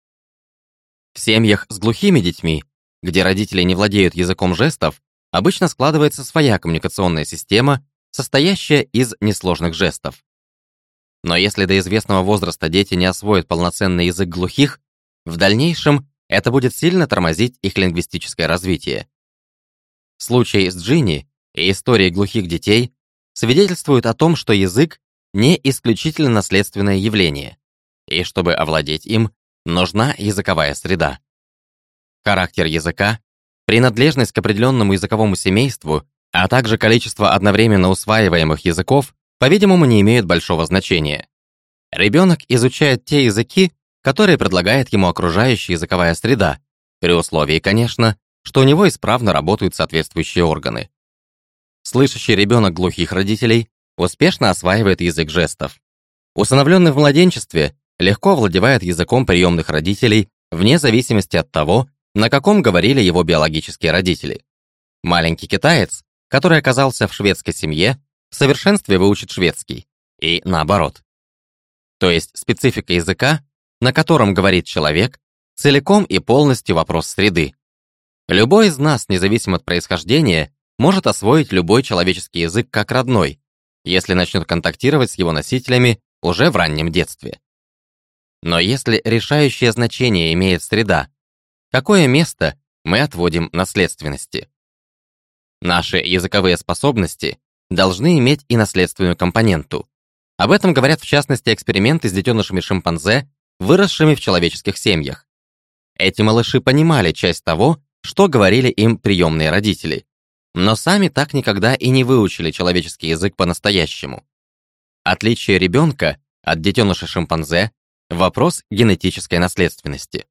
S1: В семьях с глухими детьми, где родители не владеют языком жестов, обычно складывается своя коммуникационная система, состоящая из несложных жестов. Но если до известного возраста дети не освоят полноценный язык глухих, в дальнейшем это будет сильно тормозить их лингвистическое развитие. Случай с Джинни и истории глухих детей свидетельствуют о том, что язык не исключительно наследственное явление, и чтобы овладеть им, нужна языковая среда. Характер языка, принадлежность к определенному языковому семейству, а также количество одновременно усваиваемых языков, по-видимому, не имеют большого значения. Ребенок изучает те языки, которые предлагает ему окружающая языковая среда, при условии, конечно, что у него исправно работают соответствующие органы. Слышащий ребенок глухих родителей успешно осваивает язык жестов. Усыновленный в младенчестве легко овладевает языком приемных родителей вне зависимости от того, на каком говорили его биологические родители. Маленький китаец, который оказался в шведской семье, в совершенстве выучит шведский, и наоборот. То есть специфика языка, на котором говорит человек, целиком и полностью вопрос среды. Любой из нас, независимо от происхождения, может освоить любой человеческий язык как родной, если начнет контактировать с его носителями уже в раннем детстве. Но если решающее значение имеет среда, какое место мы отводим наследственности? Наши языковые способности должны иметь и наследственную компоненту. Об этом говорят в частности эксперименты с детенышами шимпанзе, выросшими в человеческих семьях. Эти малыши понимали часть того, что говорили им приемные родители, но сами так никогда и не выучили человеческий язык по-настоящему. Отличие ребенка от детеныша шимпанзе – вопрос генетической наследственности.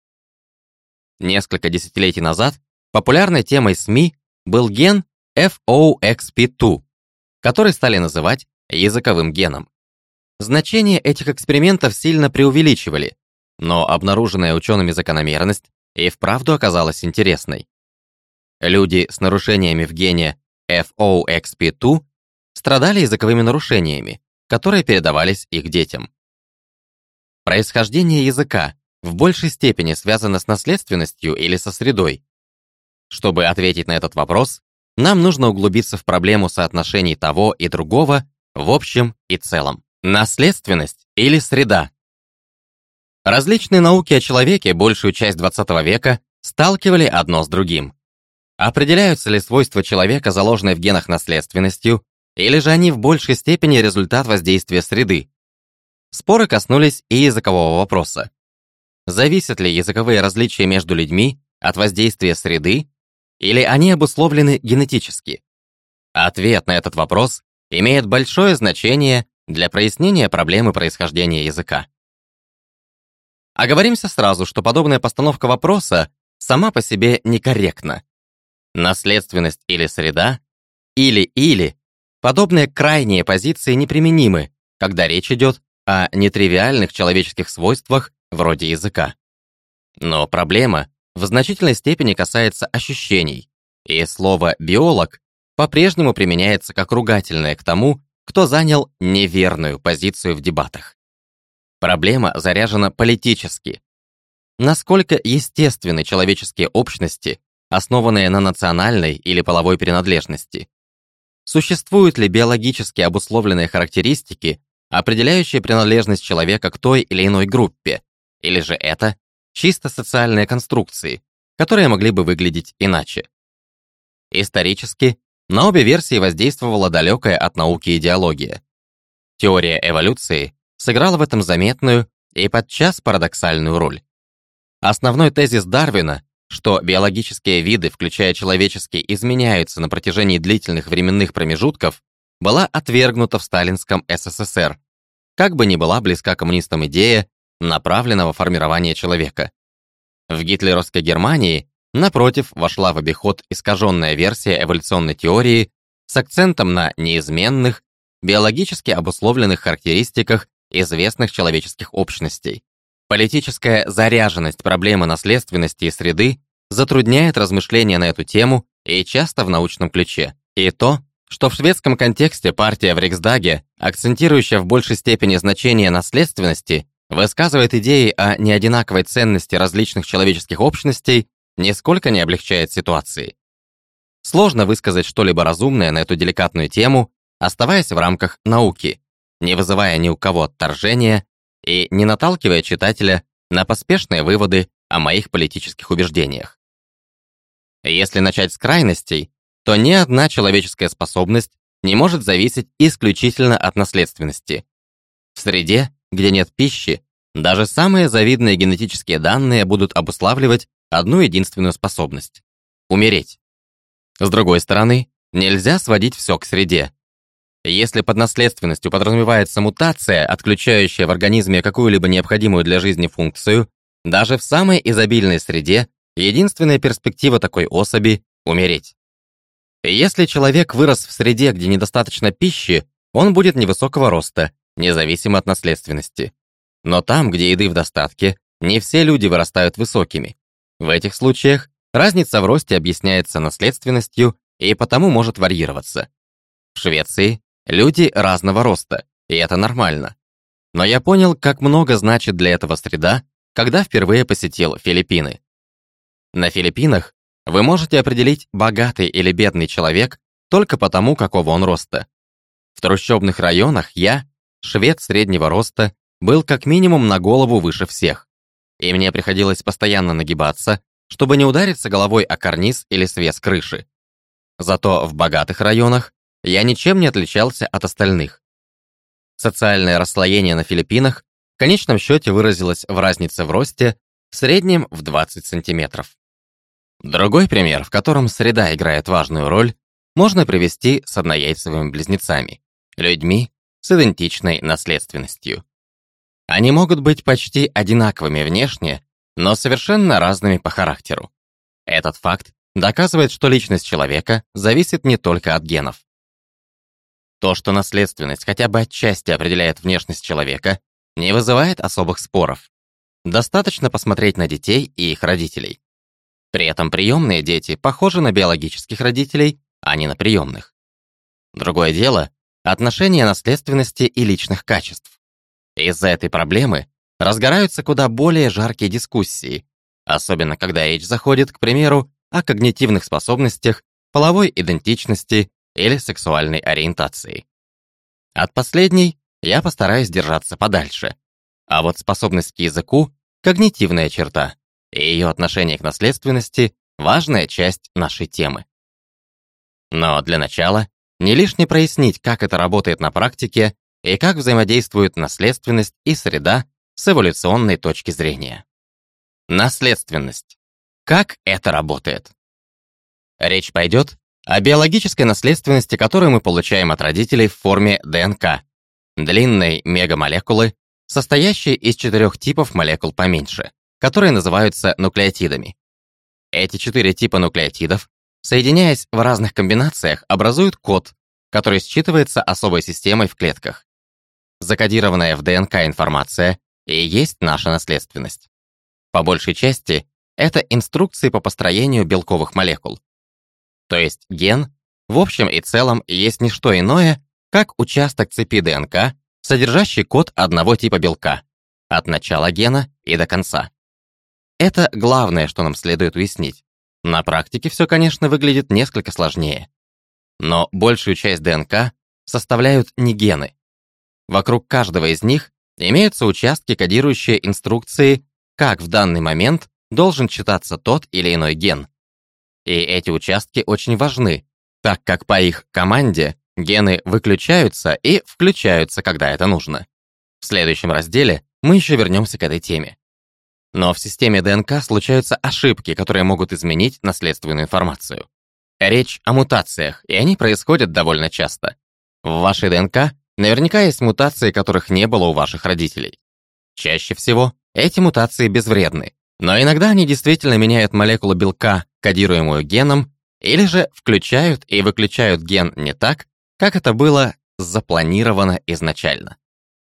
S1: Несколько десятилетий назад популярной темой СМИ был ген эф о экс пи два, который стали называть языковым геном. Значение этих экспериментов сильно преувеличивали, но обнаруженная учеными закономерность и вправду оказалась интересной. Люди с нарушениями в гене эф о экс пи два страдали языковыми нарушениями, которые передавались их детям. Происхождение языка в большей степени связано с наследственностью или со средой. Чтобы ответить на этот вопрос, нам нужно углубиться в проблему соотношений того и другого в общем и целом. Наследственность или среда? Различные науки о человеке большую часть двадцатого века сталкивали одно с другим. Определяются ли свойства человека, заложенные в генах, наследственностью, или же они в большей степени результат воздействия среды? Споры коснулись и языкового вопроса. Зависят ли языковые различия между людьми от воздействия среды, или они обусловлены генетически? Ответ на этот вопрос имеет большое значение для прояснения проблемы происхождения языка. Оговоримся сразу, что подобная постановка вопроса сама по себе некорректна. Наследственность или среда, или-или, подобные крайние позиции неприменимы, когда речь идет о нетривиальных человеческих свойствах вроде языка. Но проблема в значительной степени касается ощущений, и слово «биолог» по-прежнему применяется как ругательное к тому, кто занял неверную позицию в дебатах. Проблема заряжена политически. Насколько естественны человеческие общности, основанные на национальной или половой принадлежности? Существуют ли биологически обусловленные характеристики, определяющие принадлежность человека к той или иной группе, или же это чисто социальные конструкции, которые могли бы выглядеть иначе? Исторически на обе версии воздействовала далекая от науки идеология. Теория эволюции сыграла в этом заметную и подчас парадоксальную роль. Основной тезис Дарвина, что биологические виды, включая человеческий, изменяются на протяжении длительных временных промежутков, была отвергнута в сталинском эс эс эс эр, как бы ни была близка коммунистам идея направленного формирования человека. В гитлеровской Германии, напротив, вошла в обиход искаженная версия эволюционной теории с акцентом на неизменных, биологически обусловленных характеристиках известных человеческих общностей. Политическая заряженность проблемы наследственности и среды затрудняет размышления на эту тему и часто в научном ключе. И то, что в шведском контексте партия в Риксдаге, акцентирующая в большей степени значение наследственности, высказывает идеи о неодинаковой ценности различных человеческих общностей, нисколько не облегчает ситуации. Сложно высказать что-либо разумное на эту деликатную тему, оставаясь в рамках науки, не вызывая ни у кого отторжения и не наталкивая читателя на поспешные выводы о моих политических убеждениях. Если начать с крайностей, то ни одна человеческая способность не может зависеть исключительно от наследственности. В среде, где нет пищи, даже самые завидные генетические данные будут обуславливать одну единственную способность — умереть. С другой стороны, нельзя сводить все к среде. Если под наследственностью подразумевается мутация, отключающая в организме какую-либо необходимую для жизни функцию, даже в самой изобильной среде единственная перспектива такой особи — умереть. Если человек вырос в среде, где недостаточно пищи, он будет невысокого роста, независимо от наследственности. Но там, где еды в достатке, Не все люди вырастают высокими. В этих случаях разница в росте объясняется наследственностью и потому может варьироваться. В Швеции люди разного роста, и это нормально. Но я понял, как много значит для этого среда, когда впервые посетил Филиппины. На Филиппинах вы можете определить, богатый или бедный человек только потому, какого он роста. В трущобных районах я, швед среднего роста, был как минимум на голову выше всех, и мне приходилось постоянно нагибаться, чтобы не удариться головой о карниз или свес крыши. Зато в богатых районах я ничем не отличался от остальных. Социальное расслоение на Филиппинах в конечном счете выразилось в разнице в росте в среднем в двадцать сантиметров. Другой пример, в котором среда играет важную роль, можно привести с однояйцевыми близнецами, людьми с идентичной наследственностью. Они могут быть почти одинаковыми внешне, но совершенно разными по характеру. Этот факт доказывает, что личность человека зависит не только от генов. То, что наследственность хотя бы отчасти определяет внешность человека, не вызывает особых споров. Достаточно посмотреть на детей и их родителей. При этом приемные дети похожи на биологических родителей, а не на приемных. Другое дело — отношение наследственности и личных качеств. Из-за этой проблемы разгораются куда более жаркие дискуссии, особенно когда речь заходит, к примеру, о когнитивных способностях, половой идентичности или сексуальной ориентации. От последней я постараюсь держаться подальше, а вот способность к языку — когнитивная черта, и ее отношение к наследственности — важная часть нашей темы. Но для начала не лишне прояснить, как это работает на практике и как взаимодействуют наследственность и среда с эволюционной точки зрения. Наследственность. Как это работает? Речь пойдет о биологической наследственности, которую мы получаем от родителей в форме ДНК, длинной мегамолекулы, состоящей из четырех типов молекул поменьше, которые называются нуклеотидами. Эти четыре типа нуклеотидов, соединяясь в разных комбинациях, образуют код, который считывается особой системой в клетках. Закодированная в ДНК информация и есть наша наследственность. По большей части, это инструкции по построению белковых молекул. То есть ген, в общем и целом, есть не что иное, как участок цепи ДНК, содержащий код одного типа белка, от начала гена и до конца. Это главное, что нам следует уяснить. На практике все, конечно, выглядит несколько сложнее. Но большую часть ДНК составляют не гены. Вокруг каждого из них имеются участки, кодирующие инструкции, как в данный момент должен читаться тот или иной ген. И эти участки очень важны, так как по их команде гены выключаются и включаются, когда это нужно. В следующем разделе мы еще вернемся к этой теме. Но в системе ДНК случаются ошибки, которые могут изменить наследственную информацию. Речь о мутациях, и они происходят довольно часто. В вашей ДНК наверняка есть мутации, которых не было у ваших родителей. Чаще всего эти мутации безвредны, но иногда они действительно меняют молекулу белка, кодируемую геном, или же включают и выключают ген не так, как это было запланировано изначально.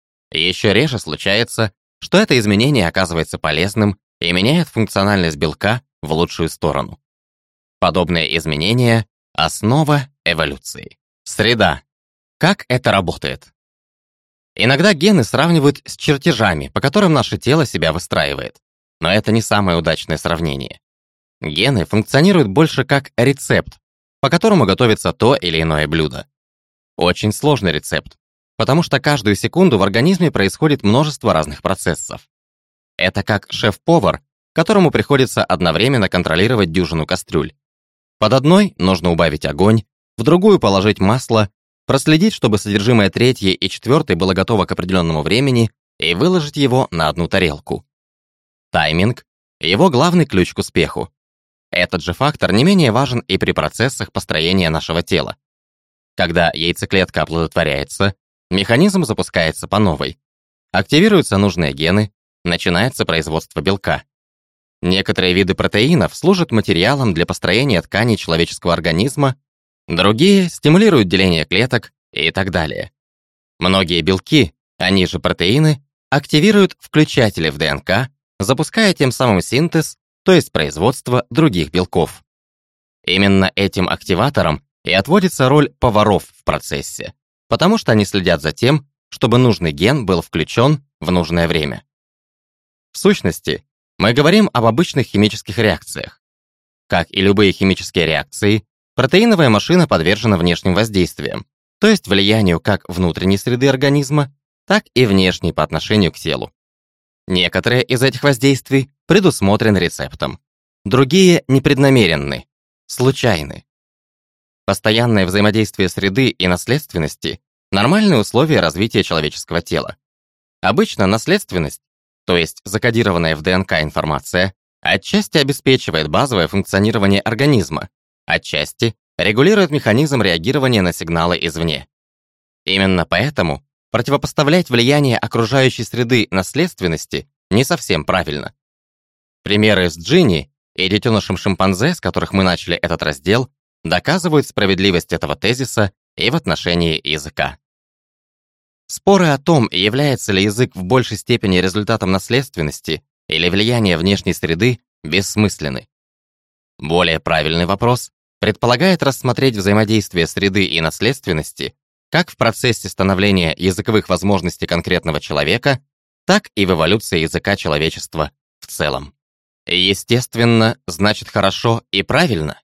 S1: Еще реже случается, что это изменение оказывается полезным и меняет функциональность белка в лучшую сторону. Подобные изменения — основа эволюции. Среда. Как это работает? Иногда гены сравнивают с чертежами, по которым наше тело себя выстраивает. Но это не самое удачное сравнение. Гены функционируют больше как рецепт, по которому готовится то или иное блюдо. Очень сложный рецепт, потому что каждую секунду в организме происходит множество разных процессов. Это как шеф-повар, которому приходится одновременно контролировать дюжину кастрюль. Под одной нужно убавить огонь, в другую положить масло, проследить, чтобы содержимое третьей и четвертой было готово к определенному времени, и выложить его на одну тарелку. Тайминг — его главный ключ к успеху. Этот же фактор не менее важен и при процессах построения нашего тела. Когда яйцеклетка оплодотворяется, механизм запускается по новой. Активируются нужные гены, начинается производство белка. Некоторые виды протеинов служат материалом для построения тканей человеческого организма, другие стимулируют деление клеток и так далее. Многие белки, они же протеины, активируют включатели в ДНК, запуская тем самым синтез, то есть производство других белков. Именно этим активаторам и отводится роль поваров в процессе, потому что они следят за тем, чтобы нужный ген был включен в нужное время. В сущности, мы говорим об обычных химических реакциях. Как и любые химические реакции, протеиновая машина подвержена внешним воздействиям, то есть влиянию как внутренней среды организма, так и внешней по отношению к телу. Некоторые из этих воздействий предусмотрены рецептом, другие непреднамеренны, случайны. Постоянное взаимодействие среды и наследственности – нормальные условия развития человеческого тела. Обычно наследственность, то есть закодированная в ДНК информация, отчасти обеспечивает базовое функционирование организма, отчасти регулирует механизм реагирования на сигналы извне. Именно поэтому противопоставлять влияние окружающей среды наследственности не совсем правильно. Примеры с Джинни и детенышем шимпанзе, с которых мы начали этот раздел, доказывают справедливость этого тезиса и в отношении языка. Споры о том, является ли язык в большей степени результатом наследственности или влияния внешней среды, бессмысленны. Более правильный вопрос предполагает рассмотреть взаимодействие среды и наследственности как в процессе становления языковых возможностей конкретного человека, так и в эволюции языка человечества в целом. Естественно, значит хорошо и правильно.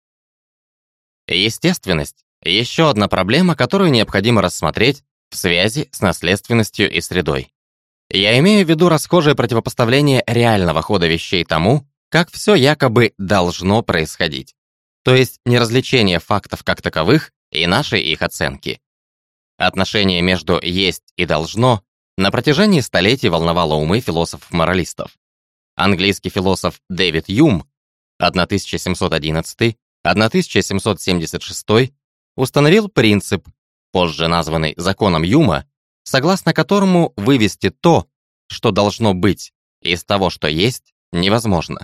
S1: Естественность – еще одна проблема, которую необходимо рассмотреть в связи с наследственностью и средой. Я имею в виду расхожее противопоставление реального хода вещей тому, как все якобы должно происходить, то есть неразличение фактов как таковых и нашей их оценки. Отношение между «есть» и «должно» на протяжении столетий волновало умы философов-моралистов. Английский философ Дэвид Юм тысяча семьсот одиннадцатый — тысяча семьсот семьдесят шестой установил принцип, позже названный законом Юма, согласно которому вывести то, что должно быть, из того, что есть, невозможно.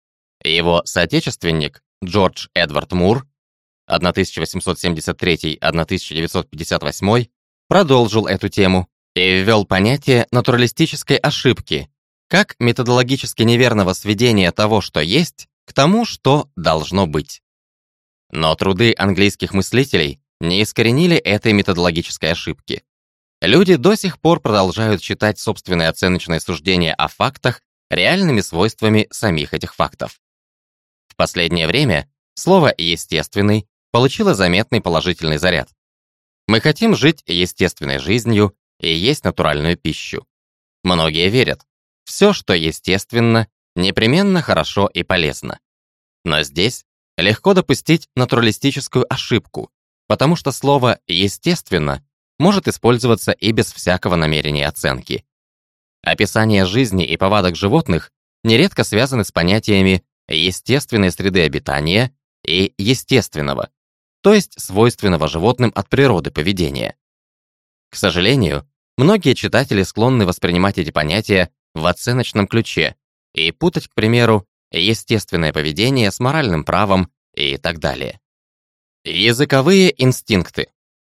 S1: Его соотечественник Джордж Эдвард Мур тысяча восемьсот семьдесят третий — тысяча девятьсот пятьдесят восьмой продолжил эту тему и ввел понятие натуралистической ошибки, как методологически неверного сведения того, что есть, к тому, что должно быть. Но труды английских мыслителей не искоренили этой методологической ошибки. Люди до сих пор продолжают считать собственные оценочные суждения о фактах реальными свойствами самих этих фактов. В последнее время слово «естественный» получило заметный положительный заряд. Мы хотим жить естественной жизнью и есть натуральную пищу. Многие верят, все, что естественно, непременно хорошо и полезно. Но здесь легко допустить натуралистическую ошибку, потому что слово «естественно» может использоваться и без всякого намерения оценки. Описание жизни и повадок животных нередко связаны с понятиями естественной среды обитания и естественного, то есть свойственного животным от природы поведения. К сожалению, многие читатели склонны воспринимать эти понятия в оценочном ключе и путать, к примеру, естественное поведение с моральным правом и так далее. Языковые инстинкты.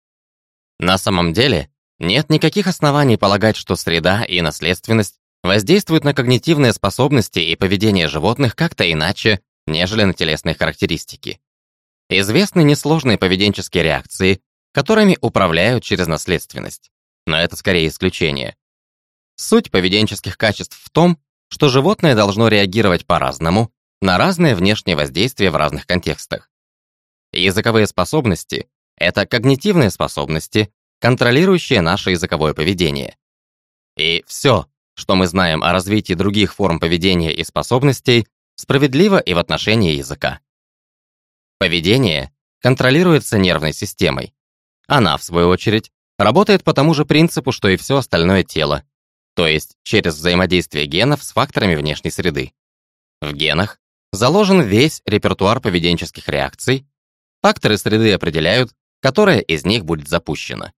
S1: На самом деле, нет никаких оснований полагать, что среда и наследственность воздействуют на когнитивные способности и поведение животных как-то иначе, нежели на телесные характеристики. Известны несложные поведенческие реакции, которыми управляют через наследственность, но это скорее исключение. Суть поведенческих качеств в том, что животное должно реагировать по-разному на разные внешние воздействия в разных контекстах. Языковые способности — это когнитивные способности, контролирующие наше языковое поведение. И все, что мы знаем о развитии других форм поведения и способностей, справедливо и в отношении языка. Поведение контролируется нервной системой. Она, в свою очередь, работает по тому же принципу, что и все остальное тело, то есть через взаимодействие генов с факторами внешней среды. В генах заложен весь репертуар поведенческих реакций, факторы среды определяют, которая из них будет запущена.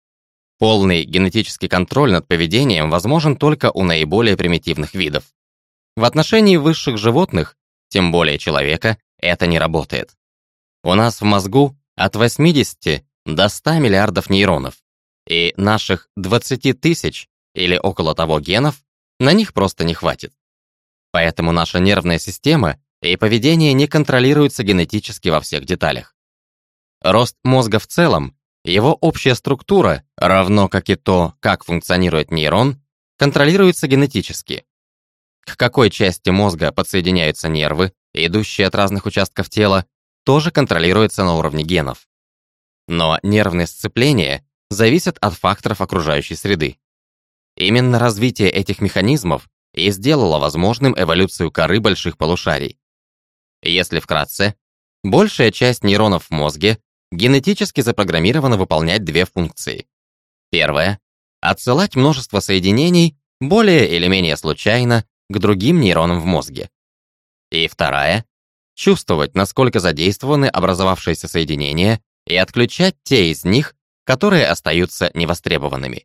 S1: Полный генетический контроль над поведением возможен только у наиболее примитивных видов. В отношении высших животных, тем более человека, это не работает. У нас в мозгу от восьмидесяти до ста миллиардов нейронов, и наших двадцати тысяч или около того генов на них просто не хватит. Поэтому наша нервная система и поведение не контролируются генетически во всех деталях. Рост мозга в целом, его общая структура, равно как и то, как функционирует нейрон, контролируется генетически. К какой части мозга подсоединяются нервы, идущие от разных участков тела, тоже контролируется на уровне генов. Но нервные сцепления зависят от факторов окружающей среды. Именно развитие этих механизмов и сделало возможным эволюцию коры больших полушарий. Если вкратце, большая часть нейронов в мозге генетически запрограммирована выполнять две функции. Первая — отсылать множество соединений более или менее случайно к другим нейронам в мозге. И вторая — чувствовать, насколько задействованы образовавшиеся соединения, и отключать те из них, которые остаются невостребованными.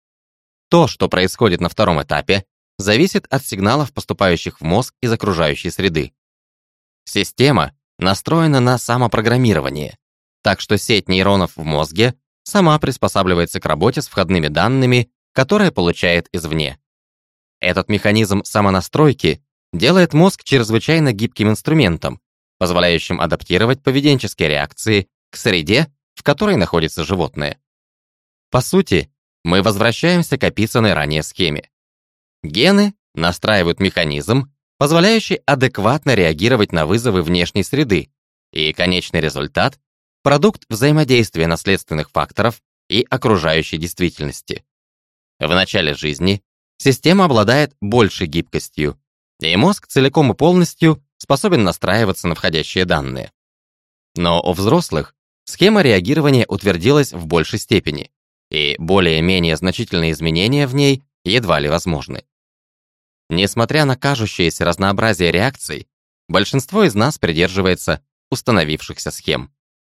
S1: То, что происходит на втором этапе, зависит от сигналов, поступающих в мозг из окружающей среды. Система настроена на самопрограммирование, так что сеть нейронов в мозге сама приспосабливается к работе с входными данными, которые получает извне. Этот механизм самонастройки делает мозг чрезвычайно гибким инструментом, позволяющим адаптировать поведенческие реакции к среде, в которой находится животное. По сути, мы возвращаемся к описанной ранее схеме. Гены настраивают механизм, позволяющий адекватно реагировать на вызовы внешней среды, и конечный результат — продукт взаимодействия наследственных факторов и окружающей действительности. В начале жизни система обладает большей гибкостью, и мозг целиком и полностью способен настраиваться на входящие данные. Но у взрослых схема реагирования утвердилась в большей степени, и более-менее значительные изменения в ней едва ли возможны. Несмотря на кажущееся разнообразие реакций, большинство из нас придерживается установившихся схем.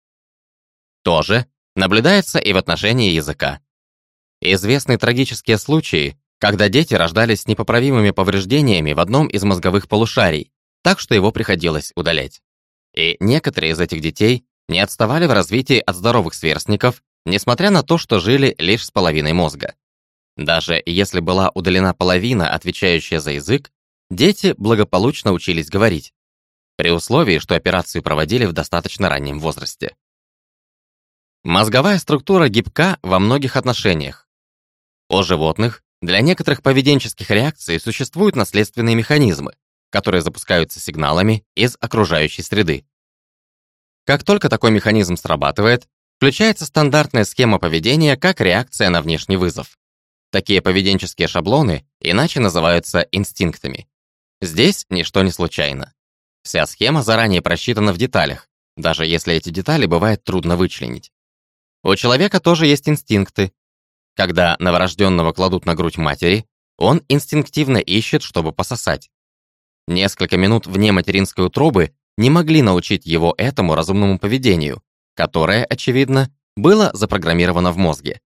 S1: То же наблюдается и в отношении языка. Известны трагические случаи, когда дети рождались с непоправимыми повреждениями в одном из мозговых полушарий, так что его приходилось удалять. И некоторые из этих детей не отставали в развитии от здоровых сверстников, несмотря на то, что жили лишь с половиной мозга. Даже если была удалена половина, отвечающая за язык, дети благополучно учились говорить, при условии, что операцию проводили в достаточно раннем возрасте. Мозговая структура гибка во многих отношениях. У животных для некоторых поведенческих реакций существуют наследственные механизмы, которые запускаются сигналами из окружающей среды. Как только такой механизм срабатывает, включается стандартная схема поведения как реакция на внешний вызов. Такие поведенческие шаблоны иначе называются инстинктами. Здесь ничто не случайно. Вся схема заранее просчитана в деталях, даже если эти детали бывает трудно вычленить. У человека тоже есть инстинкты. Когда новорожденного кладут на грудь матери, он инстинктивно ищет, чтобы пососать. Несколько минут вне материнской утробы не могли научить его этому разумному поведению, которое, очевидно, было запрограммировано в мозге.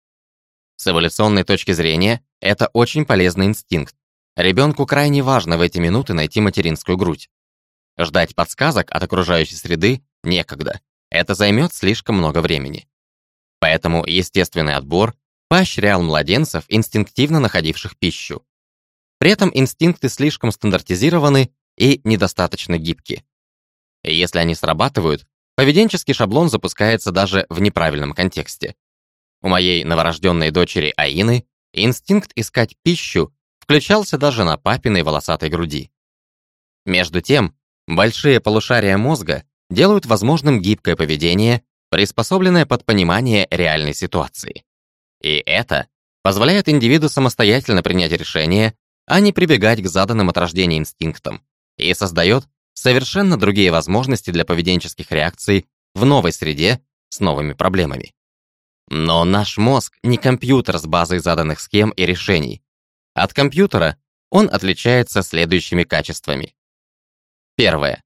S1: С эволюционной точки зрения, это очень полезный инстинкт. Ребенку крайне важно в эти минуты найти материнскую грудь. Ждать подсказок от окружающей среды некогда. Это займет слишком много времени. Поэтому естественный отбор поощрял младенцев, инстинктивно находивших пищу. При этом инстинкты слишком стандартизированы и недостаточно гибки. И если они срабатывают, поведенческий шаблон запускается даже в неправильном контексте. У моей новорожденной дочери Аины инстинкт искать пищу включался даже на папиной волосатой груди. Между тем, большие полушария мозга делают возможным гибкое поведение, приспособленное под понимание реальной ситуации. И это позволяет индивиду самостоятельно принять решение, а не прибегать к заданным от рождения инстинктам, и создает совершенно другие возможности для поведенческих реакций в новой среде с новыми проблемами. Но наш мозг не компьютер с базой заданных схем и решений. От компьютера он отличается следующими качествами. Первое.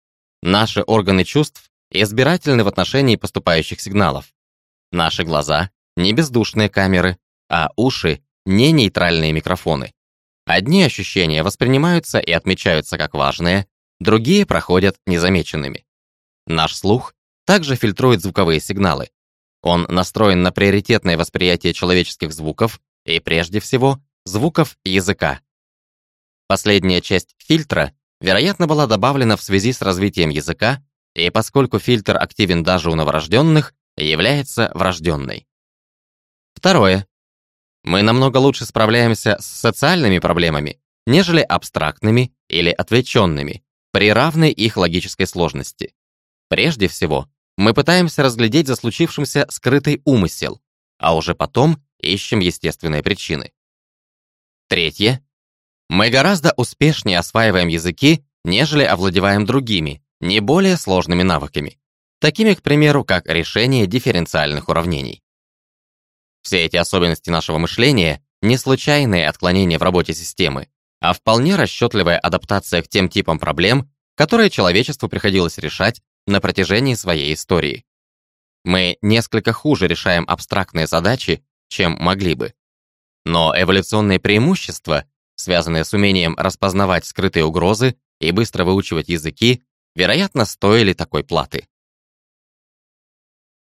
S1: Наши органы чувств избирательны в отношении поступающих сигналов. Наши глаза — не бездушные камеры, а уши — не нейтральные микрофоны. Одни ощущения воспринимаются и отмечаются как важные, другие проходят незамеченными. Наш слух также фильтрует звуковые сигналы. Он настроен на приоритетное восприятие человеческих звуков и, прежде всего, звуков языка. Последняя часть фильтра, вероятно, была добавлена в связи с развитием языка, и поскольку фильтр активен даже у новорожденных, является врожденной. Второе. Мы намного лучше справляемся с социальными проблемами, нежели абстрактными или отвлеченными, при равной их логической сложности. Прежде всего, мы пытаемся разглядеть за случившимся скрытый умысел, а уже потом ищем естественные причины. Третье. Мы гораздо успешнее осваиваем языки, нежели овладеваем другими, не более сложными навыками, такими, к примеру, как решение дифференциальных уравнений. Все эти особенности нашего мышления не случайные отклонения в работе системы, а вполне расчетливая адаптация к тем типам проблем, которые человечеству приходилось решать на протяжении своей истории. Мы несколько хуже решаем абстрактные задачи, чем могли бы. Но эволюционные преимущества, связанные с умением распознавать скрытые угрозы и быстро выучивать языки, вероятно, стоили такой платы.